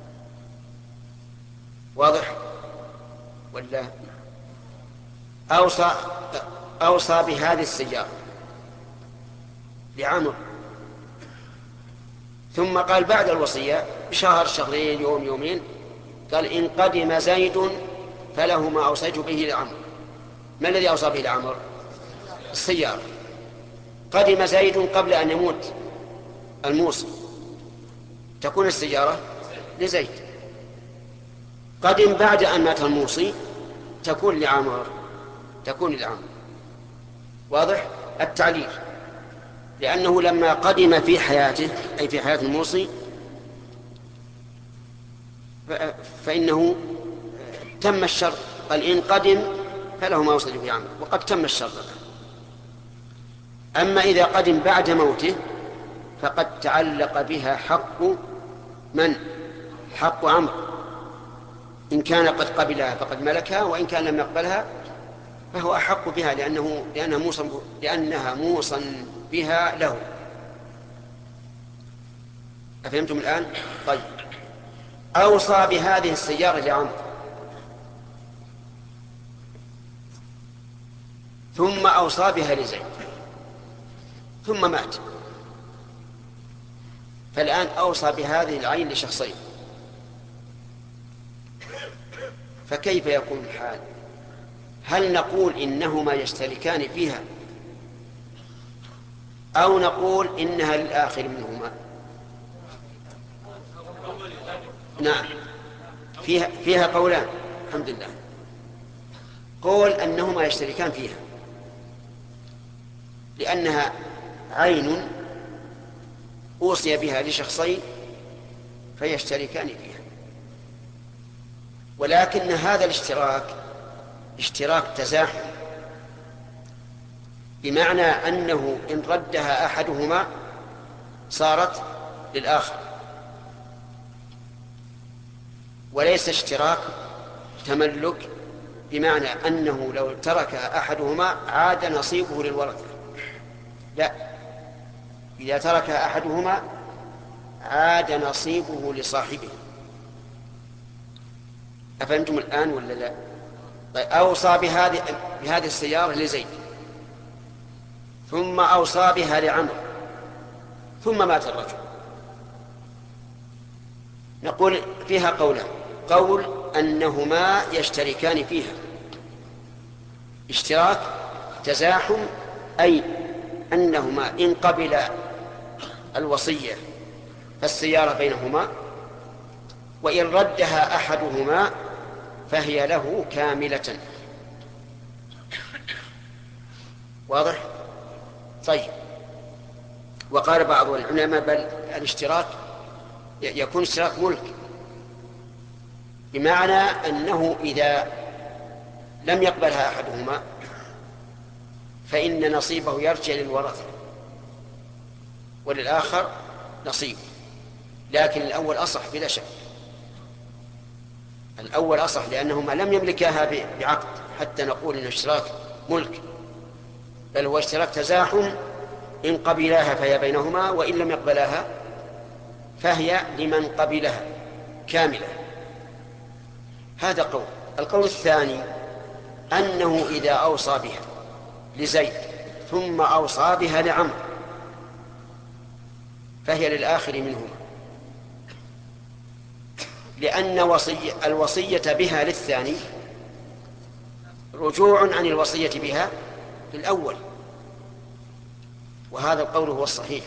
واضح ولا؟ أوصى أوصى بهذه السيارة لعمرو، ثم قال بعد الوصية بشهر شهرين يوم يومين، قال إن قدم زيد فله ما أوصيت به لعمرو. ما الذي أوصى به لعمرو؟ السيارة. قدم زيد قبل أن يموت الموصي، تكون السيارة لزيد. قدم بعد أن مات الموصي، تكون لعمرو، تكون لعمرو. واضح التعليل؟ لأنه لما قدم في حياته أي في حياة الموصي فإنه تم الشرط. قال إن قدم فله ما وصل به عمرو، وقد تم الشرط. أما إذا قدم بعد موته فقد تعلق بها حق من؟ حق عمرو. إن كان قد قبلها فقد ملكها، وإن كان لم يقبلها فهو أحق بها، لأنه لأنها موصى لأنها موصى بها له. أفهمتم الآن؟ طيب. أوصى بهذه السيارة لعمرو، ثم أوصى بها لزيد، ثم مات. فالآن أوصى بهذه العين لشخصين، فكيف يكون الحال؟ هل نقول إنهما يشتركان فيها، أو نقول إنها للآخر منهما؟ نعم، فيها, فيها قولان الحمد لله. قول أنهما يشتركان فيها لأنها عين أوصي بها لشخصين فيشتركان فيها، ولكن هذا الاشتراك اشتراك تزاحم، بمعنى أنه إن ردها أحدهما صارت للآخر، وليس اشتراك تملك، بمعنى أنه لو ترك أحدهما عاد نصيبه للورثة. لا، إذا ترك أحدهما عاد نصيبه لصاحبه. أفهمتم الآن ولا لا؟ طيب. أوصى بهذه بهذه السيارة لزيد، ثم أوصى بها لعمرو، ثم مات الرجل. نقول فيها قولان: قول أنهما يشتركان فيها اشتراك تزاحم، أي أنهما إن قبل الوصية فالسيارة بينهما، وإن ردها أحدهما فهي له كاملة. واضح؟ طيب. وقال بعض العلماء بل الاشتراك يكون اشتراك ملك، بمعنى أنه إذا لم يقبلها أحدهما فإن نصيبه يرجع للورثة وللآخر نصيب، لكن الأول أصح بلا شك، الأول أصح لأنهما لم يملكاها بعقد حتى نقول إن اشتراك ملك، بل هو اشتراك تزاحم، إن قبلاها فهي بينهما وإن لم يقبلاها فهي لمن قبلها كاملة. هذا قول. القول الثاني أنه إذا أوصى بها لزيد ثم أوصى بها لعمرو فهي للآخر منهما، لأن وصي الوصية بها للثاني رجوع عن الوصية بها للأول، وهذا القول هو الصحيح،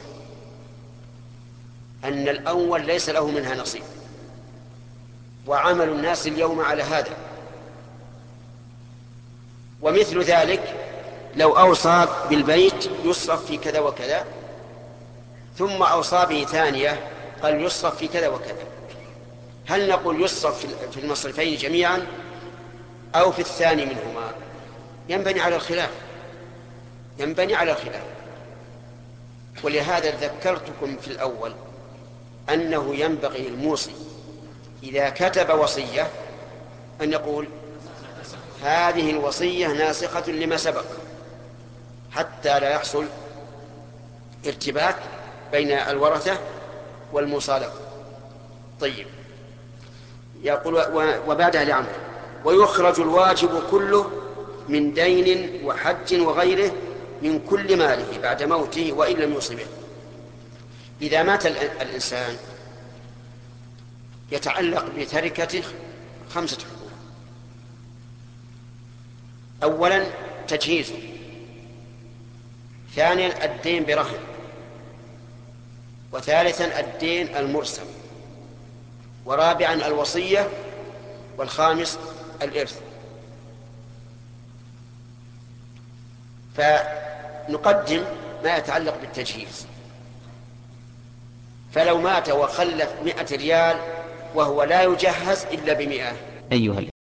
أن الأول ليس له منها نصيب، وعمل الناس اليوم على هذا. ومثل ذلك لو أوصى بالبيت يصرف في كذا وكذا ثم أوصى به ثانية قال يصرف في كذا وكذا، هل نقول يصرف في المصرفين جميعا أو في الثاني منهما؟ ينبني على الخلاف، ينبني على الخلاف. ولهذا ذكرتكم في الأول أنه ينبغي الموصي إذا كتب وصية أن يقول هذه الوصية ناسخة لما سبق، حتى لا يحصل ارتباك بين الورثة والمصالحة. طيب، يقول وبعدها لعمرو ويخرج الواجب كله من دين وحج وغيره من كل ماله بعد موته وإن لم يصبه. إذا مات الإنسان يتعلق بتركته خمسة حقوق: أولا تجهيزه، ثانيا الدين برهن، وثالثا الدين المرسل، ورابعا الوصية، والخامس الإرث. فنقدم ما يتعلق بالتجهيز، فلو مات وخلف مئة ريال وهو لا يجهز إلا بمئة. أيها